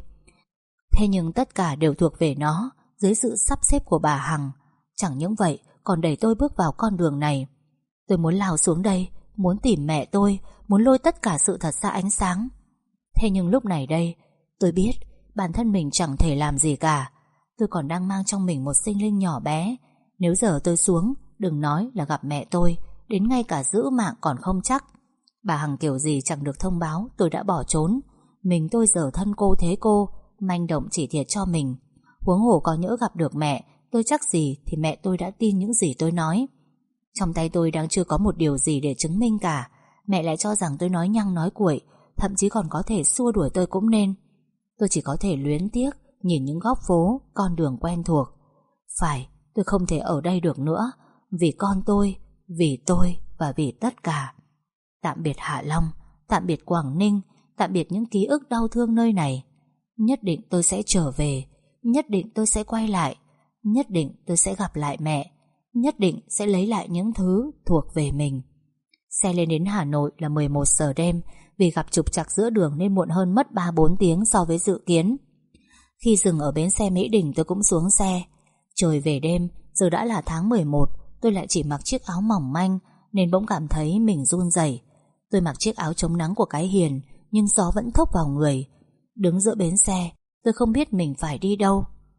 Thế nhưng tất cả đều thuộc về nó dưới sự sắp xếp của bà Hằng. Chẳng những vậy còn đẩy tôi bước vào con đường này. Tôi muốn lao xuống đây, muốn tìm mẹ tôi, muốn lôi tất cả sự thật ra ánh sáng. Thế nhưng lúc này đây, tôi biết bản thân mình chẳng thể làm gì cả. Tôi còn đang mang trong mình một sinh linh nhỏ bé. Nếu giờ tôi xuống, đừng nói là gặp mẹ tôi, đến ngay cả giữ mạng còn không chắc. Bà Hằng kiểu gì chẳng được thông báo tôi đã bỏ trốn. Mình tôi giờ thân cô thế cô, manh động chỉ thiệt cho mình. Huống hồ có nhỡ gặp được mẹ, tôi chắc gì thì mẹ tôi đã tin những gì tôi nói. Trong tay tôi đang chưa có một điều gì để chứng minh cả. Mẹ lại cho rằng tôi nói nhăng nói cuội, thậm chí còn có thể xua đuổi tôi cũng nên. Tôi chỉ có thể luyến tiếc nhìn những góc phố, con đường quen thuộc. Phải, tôi không thể ở đây được nữa. Vì con tôi, vì tôi và vì tất cả. Tạm biệt Hạ Long, tạm biệt Quảng Ninh, tạm biệt những ký ức đau thương nơi này. Nhất định tôi sẽ trở về. Nhất định tôi sẽ quay lại. Nhất định tôi sẽ gặp lại mẹ. Nhất định sẽ lấy lại những thứ thuộc về mình. Xe lên đến Hà Nội là 11 giờ đêm. Vì gặp trục trặc giữa đường nên muộn hơn mất 3-4 tiếng so với dự kiến. Khi dừng ở bến xe Mỹ Đình tôi cũng xuống xe. Trời về đêm, giờ đã là tháng 11. Tôi lại chỉ mặc chiếc áo mỏng manh nên bỗng cảm thấy mình run rẩy. Tôi mặc chiếc áo chống nắng của cái Hiền, nhưng gió vẫn thốc vào người. Đứng giữa bến xe, tôi không biết mình phải đi đâu.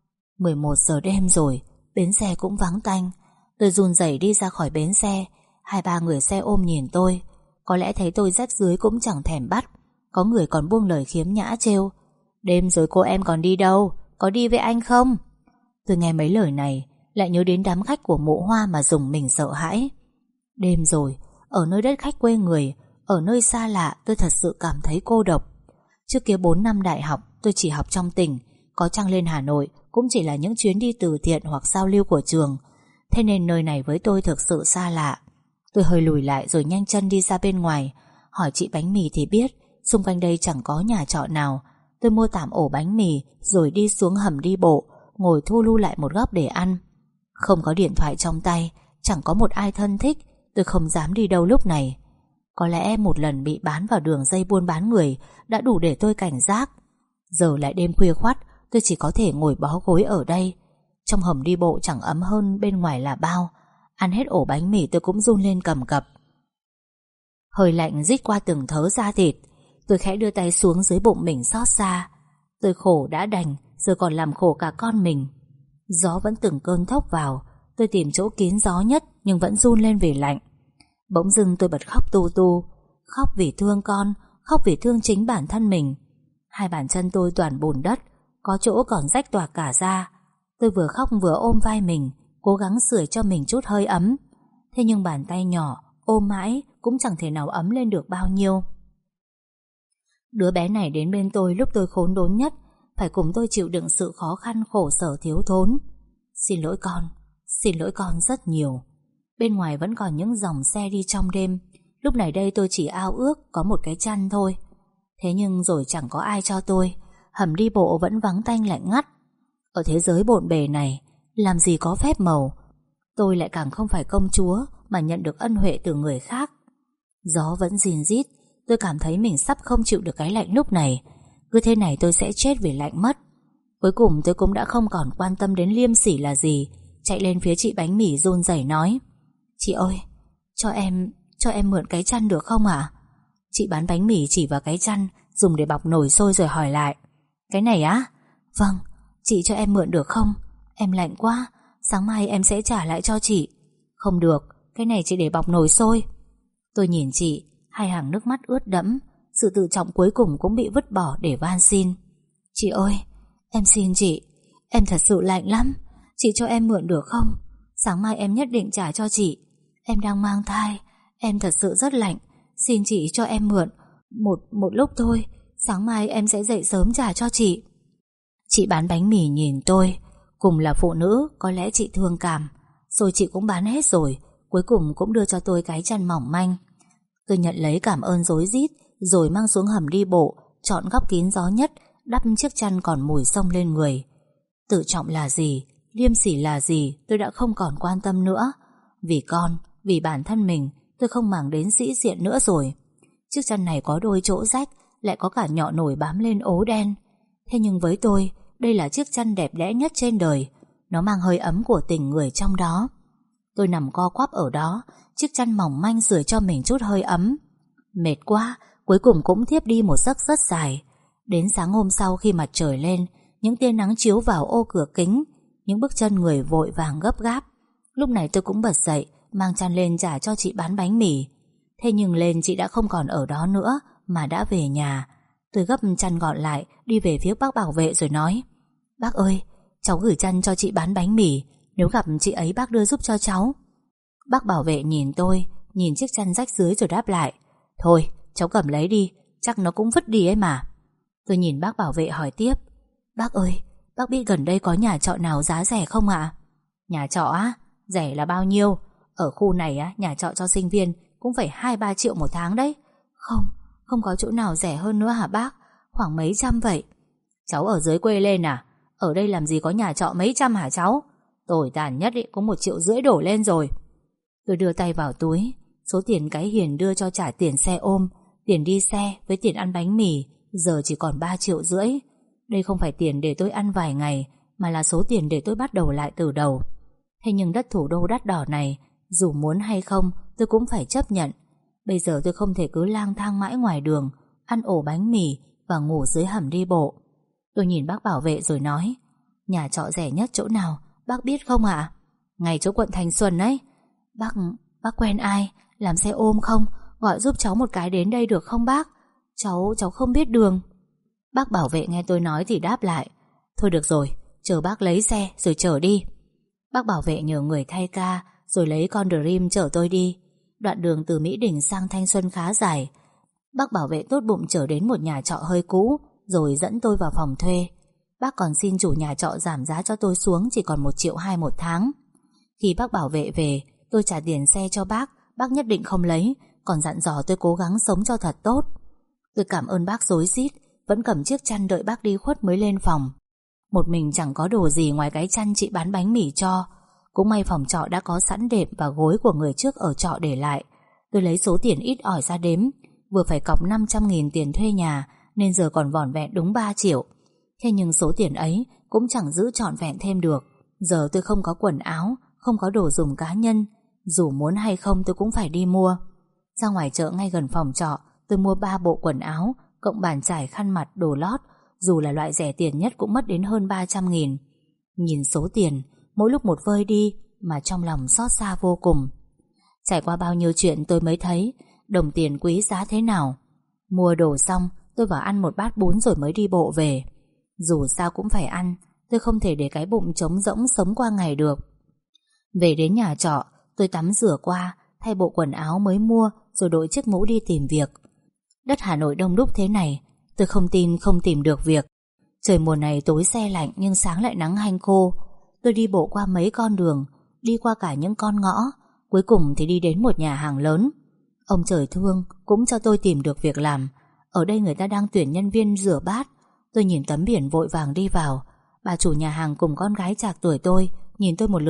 11 giờ đêm rồi, bến xe cũng vắng tanh. Tôi run rẩy đi ra khỏi bến xe. 2-3 người xe ôm nhìn tôi. Có lẽ thấy tôi rách rưới cũng chẳng thèm bắt. Có người còn buông lời khiếm nhã trêu: đêm rồi cô em còn đi đâu? Có đi với anh không? Tôi nghe mấy lời này lại nhớ đến đám khách của Mộ Hoa mà rùng mình sợ hãi. Đêm rồi, ở nơi đất khách quê người, ở nơi xa lạ, tôi thật sự cảm thấy cô độc. Trước kia 4 năm đại học tôi chỉ học trong tỉnh, có chăng lên Hà Nội cũng chỉ là những chuyến đi từ thiện hoặc giao lưu của trường. Thế nên nơi này với tôi thực sự xa lạ. Tôi hơi lùi lại rồi nhanh chân đi ra bên ngoài. Hỏi chị bánh mì thì biết xung quanh đây chẳng có nhà trọ nào. Tôi mua tạm ổ bánh mì rồi đi xuống hầm đi bộ, ngồi thu lu lại một góc để ăn. Không có điện thoại trong tay, chẳng có một ai thân thích. Tôi không dám đi đâu lúc này. Có lẽ một lần bị bán vào đường dây buôn bán người đã đủ để tôi cảnh giác. Giờ lại đêm khuya khoắt, tôi chỉ có thể ngồi bó gối ở đây. Trong hầm đi bộ chẳng ấm hơn bên ngoài là bao. Ăn hết ổ bánh mì tôi cũng run lên cầm cập. Hơi lạnh rít qua từng thớ da thịt. Tôi khẽ đưa tay xuống dưới bụng mình xót xa. Tôi khổ đã đành, giờ còn làm khổ cả con mình. Gió vẫn từng cơn thốc vào. Tôi tìm chỗ kín gió nhất nhưng vẫn run lên vì lạnh. Bỗng dưng tôi bật khóc tu tu. Khóc vì thương con, khóc vì thương chính bản thân mình. Hai bàn chân tôi toàn bùn đất, có chỗ còn rách toạc cả ra. Tôi vừa khóc vừa ôm vai mình, cố gắng sưởi cho mình chút hơi ấm. Thế nhưng bàn tay nhỏ ôm mãi cũng chẳng thể nào ấm lên được bao nhiêu. Đứa bé này đến bên tôi lúc tôi khốn đốn nhất, phải cùng tôi chịu đựng sự khó khăn khổ sở thiếu thốn. Xin lỗi con rất nhiều. Bên ngoài vẫn còn những dòng xe đi trong đêm. Lúc này đây tôi chỉ ao ước có một cái chăn thôi. Thế nhưng rồi chẳng có ai cho tôi. Hầm đi bộ vẫn vắng tanh lạnh ngắt. Ở thế giới bộn bề này, làm gì có phép màu. Tôi lại càng không phải công chúa mà nhận được ân huệ từ người khác. Gió vẫn rìn rít. Tôi cảm thấy mình sắp không chịu được cái lạnh lúc này. Cứ thế này tôi sẽ chết vì lạnh mất. Cuối cùng tôi cũng đã không còn quan tâm đến liêm sỉ là gì. Chạy lên phía chị bánh mì run rẩy nói: Chị ơi, cho em mượn cái chăn được không ạ? Chị bán bánh mì chỉ vào cái chăn dùng để bọc nồi xôi rồi hỏi lại: Cái này á? Vâng, chị cho em mượn được không? Em lạnh quá, sáng mai em sẽ trả lại cho chị. Không được, cái này chỉ để bọc nồi xôi. Tôi nhìn chị, hai hàng nước mắt ướt đẫm. Sự tự trọng cuối cùng cũng bị vứt bỏ để van xin: Chị ơi, em xin chị, em thật sự lạnh lắm. Chị cho em mượn được không? Sáng mai em nhất định trả cho chị. Em đang mang thai, em thật sự rất lạnh. Xin chị cho em mượn một lúc thôi. Sáng mai em sẽ dậy sớm trả cho chị. Chị bán bánh mì nhìn tôi. Cùng là phụ nữ, có lẽ chị thương cảm. Rồi chị cũng bán hết rồi. Cuối cùng cũng đưa cho tôi cái chăn mỏng manh. Tôi nhận lấy cảm ơn rối rít, rồi mang xuống hầm đi bộ, chọn góc kín gió nhất, đắp chiếc chăn còn mùi xông lên người. Tự trọng là gì, liêm sỉ là gì, tôi đã không còn quan tâm nữa. Vì con, vì bản thân mình, tôi không màng đến sĩ diện nữa rồi. Chiếc chăn này có đôi chỗ rách, lại có cả nhọ nổi bám lên ố đen. Thế nhưng với tôi, đây là chiếc chăn đẹp đẽ nhất trên đời. Nó mang hơi ấm của tình người trong đó. Tôi nằm co quắp ở đó, chiếc chăn mỏng manh sưởi cho mình chút hơi ấm. Mệt quá, cuối cùng cũng thiếp đi một giấc rất dài. Đến sáng hôm sau khi mặt trời lên, những tia nắng chiếu vào ô cửa kính, những bước chân người vội vàng gấp gáp. Lúc này tôi cũng bật dậy, mang chăn lên trả cho chị bán bánh mì. Thế nhưng lên chị đã không còn ở đó nữa, mà đã về nhà. Tôi gấp chăn gọn lại, đi về phía bác bảo vệ rồi nói: Bác ơi, cháu gửi chăn cho chị bán bánh mì, nếu gặp chị ấy bác đưa giúp cho cháu. Bác bảo vệ nhìn tôi, nhìn chiếc chăn rách dưới rồi đáp lại: Thôi, cháu cầm lấy đi, chắc nó cũng vứt đi ấy mà. Tôi nhìn bác bảo vệ hỏi tiếp: Bác ơi, bác biết gần đây có nhà trọ nào giá rẻ không ạ? Nhà trọ á? Rẻ là bao nhiêu? Ở khu này á, nhà trọ cho sinh viên cũng phải 2-3 triệu một tháng đấy. Không có chỗ nào rẻ hơn nữa hả bác? Khoảng mấy trăm vậy. Cháu ở dưới quê lên à? Ở đây làm gì có nhà trọ mấy trăm hả cháu? Tồi tàn nhất ý, có 1,5 triệu đổ lên rồi. Tôi đưa tay vào túi. Số tiền cái Hiền đưa cho trả tiền xe ôm, tiền đi xe với tiền ăn bánh mì giờ chỉ còn 3,5 triệu. Đây không phải tiền để tôi ăn vài ngày, mà là số tiền để tôi bắt đầu lại từ đầu. Thế nhưng đất thủ đô đắt đỏ này, dù muốn hay không tôi cũng phải chấp nhận. Bây giờ tôi không thể cứ lang thang mãi ngoài đường, ăn ổ bánh mì và ngủ dưới hầm đi bộ. Tôi nhìn bác bảo vệ rồi nói: Nhà trọ rẻ nhất chỗ nào, bác biết không ạ? Ngay chỗ quận Thanh Xuân ấy. Bác quen ai làm xe ôm không? Gọi giúp cháu một cái đến đây được không bác? Cháu không biết đường. Bác bảo vệ nghe tôi nói thì đáp lại: Thôi được rồi, chờ bác lấy xe rồi chở đi. Bác bảo vệ nhờ người thay ca rồi lấy con Dream chở tôi đi. Đoạn đường từ Mỹ Đình sang Thanh Xuân khá dài. Bác bảo vệ tốt bụng chở đến một nhà trọ hơi cũ, rồi dẫn tôi vào phòng thuê. Bác còn xin chủ nhà trọ giảm giá cho tôi xuống chỉ còn 1,2 triệu một tháng. Khi bác bảo vệ về, tôi trả tiền xe cho bác nhất định không lấy, còn dặn dò tôi cố gắng sống cho thật tốt. Tôi cảm ơn bác rối rít, vẫn cầm chiếc chăn đợi bác đi khuất mới lên phòng. Một mình chẳng có đồ gì ngoài cái chăn chị bán bánh mì cho. Cũng may phòng trọ đã có sẵn đệm và gối của người trước ở trọ để lại. Tôi lấy số tiền ít ỏi ra đếm, vừa phải cọc 500.000 tiền thuê nhà, nên giờ còn vỏn vẹn đúng 3 triệu. Thế nhưng số tiền ấy cũng chẳng giữ trọn vẹn thêm được. Giờ tôi không có quần áo, không có đồ dùng cá nhân, Dù muốn hay không tôi cũng phải đi mua. Ra ngoài chợ ngay gần phòng trọ, tôi mua 3 bộ quần áo, cộng bàn chải, khăn mặt, đồ lót. Dù là loại rẻ tiền nhất cũng mất đến hơn 300.000. Nhìn số tiền, mỗi lúc một vơi đi mà trong lòng xót xa vô cùng. Trải qua bao nhiêu chuyện tôi mới thấy đồng tiền quý giá thế nào. Mua đồ xong, tôi vào ăn một bát bún rồi mới đi bộ về. Dù sao cũng phải ăn, tôi không thể để cái bụng trống rỗng sống qua ngày được. Về đến nhà trọ, tôi tắm rửa qua, thay bộ quần áo mới mua rồi đội chiếc mũ đi tìm việc. Đất Hà Nội đông đúc thế này, tôi không tin không tìm được việc. Trời mùa này tối se lạnh nhưng sáng lại nắng hanh khô. Tôi đi bộ qua mấy con đường, đi qua cả những con ngõ, cuối cùng thì đi đến một nhà hàng lớn. Ông trời thương cũng cho tôi tìm được việc làm. Ở đây người ta đang tuyển nhân viên rửa bát. Tôi nhìn tấm biển vội vàng đi vào. Bà chủ nhà hàng cùng con gái trạc tuổi tôi nhìn tôi một lượt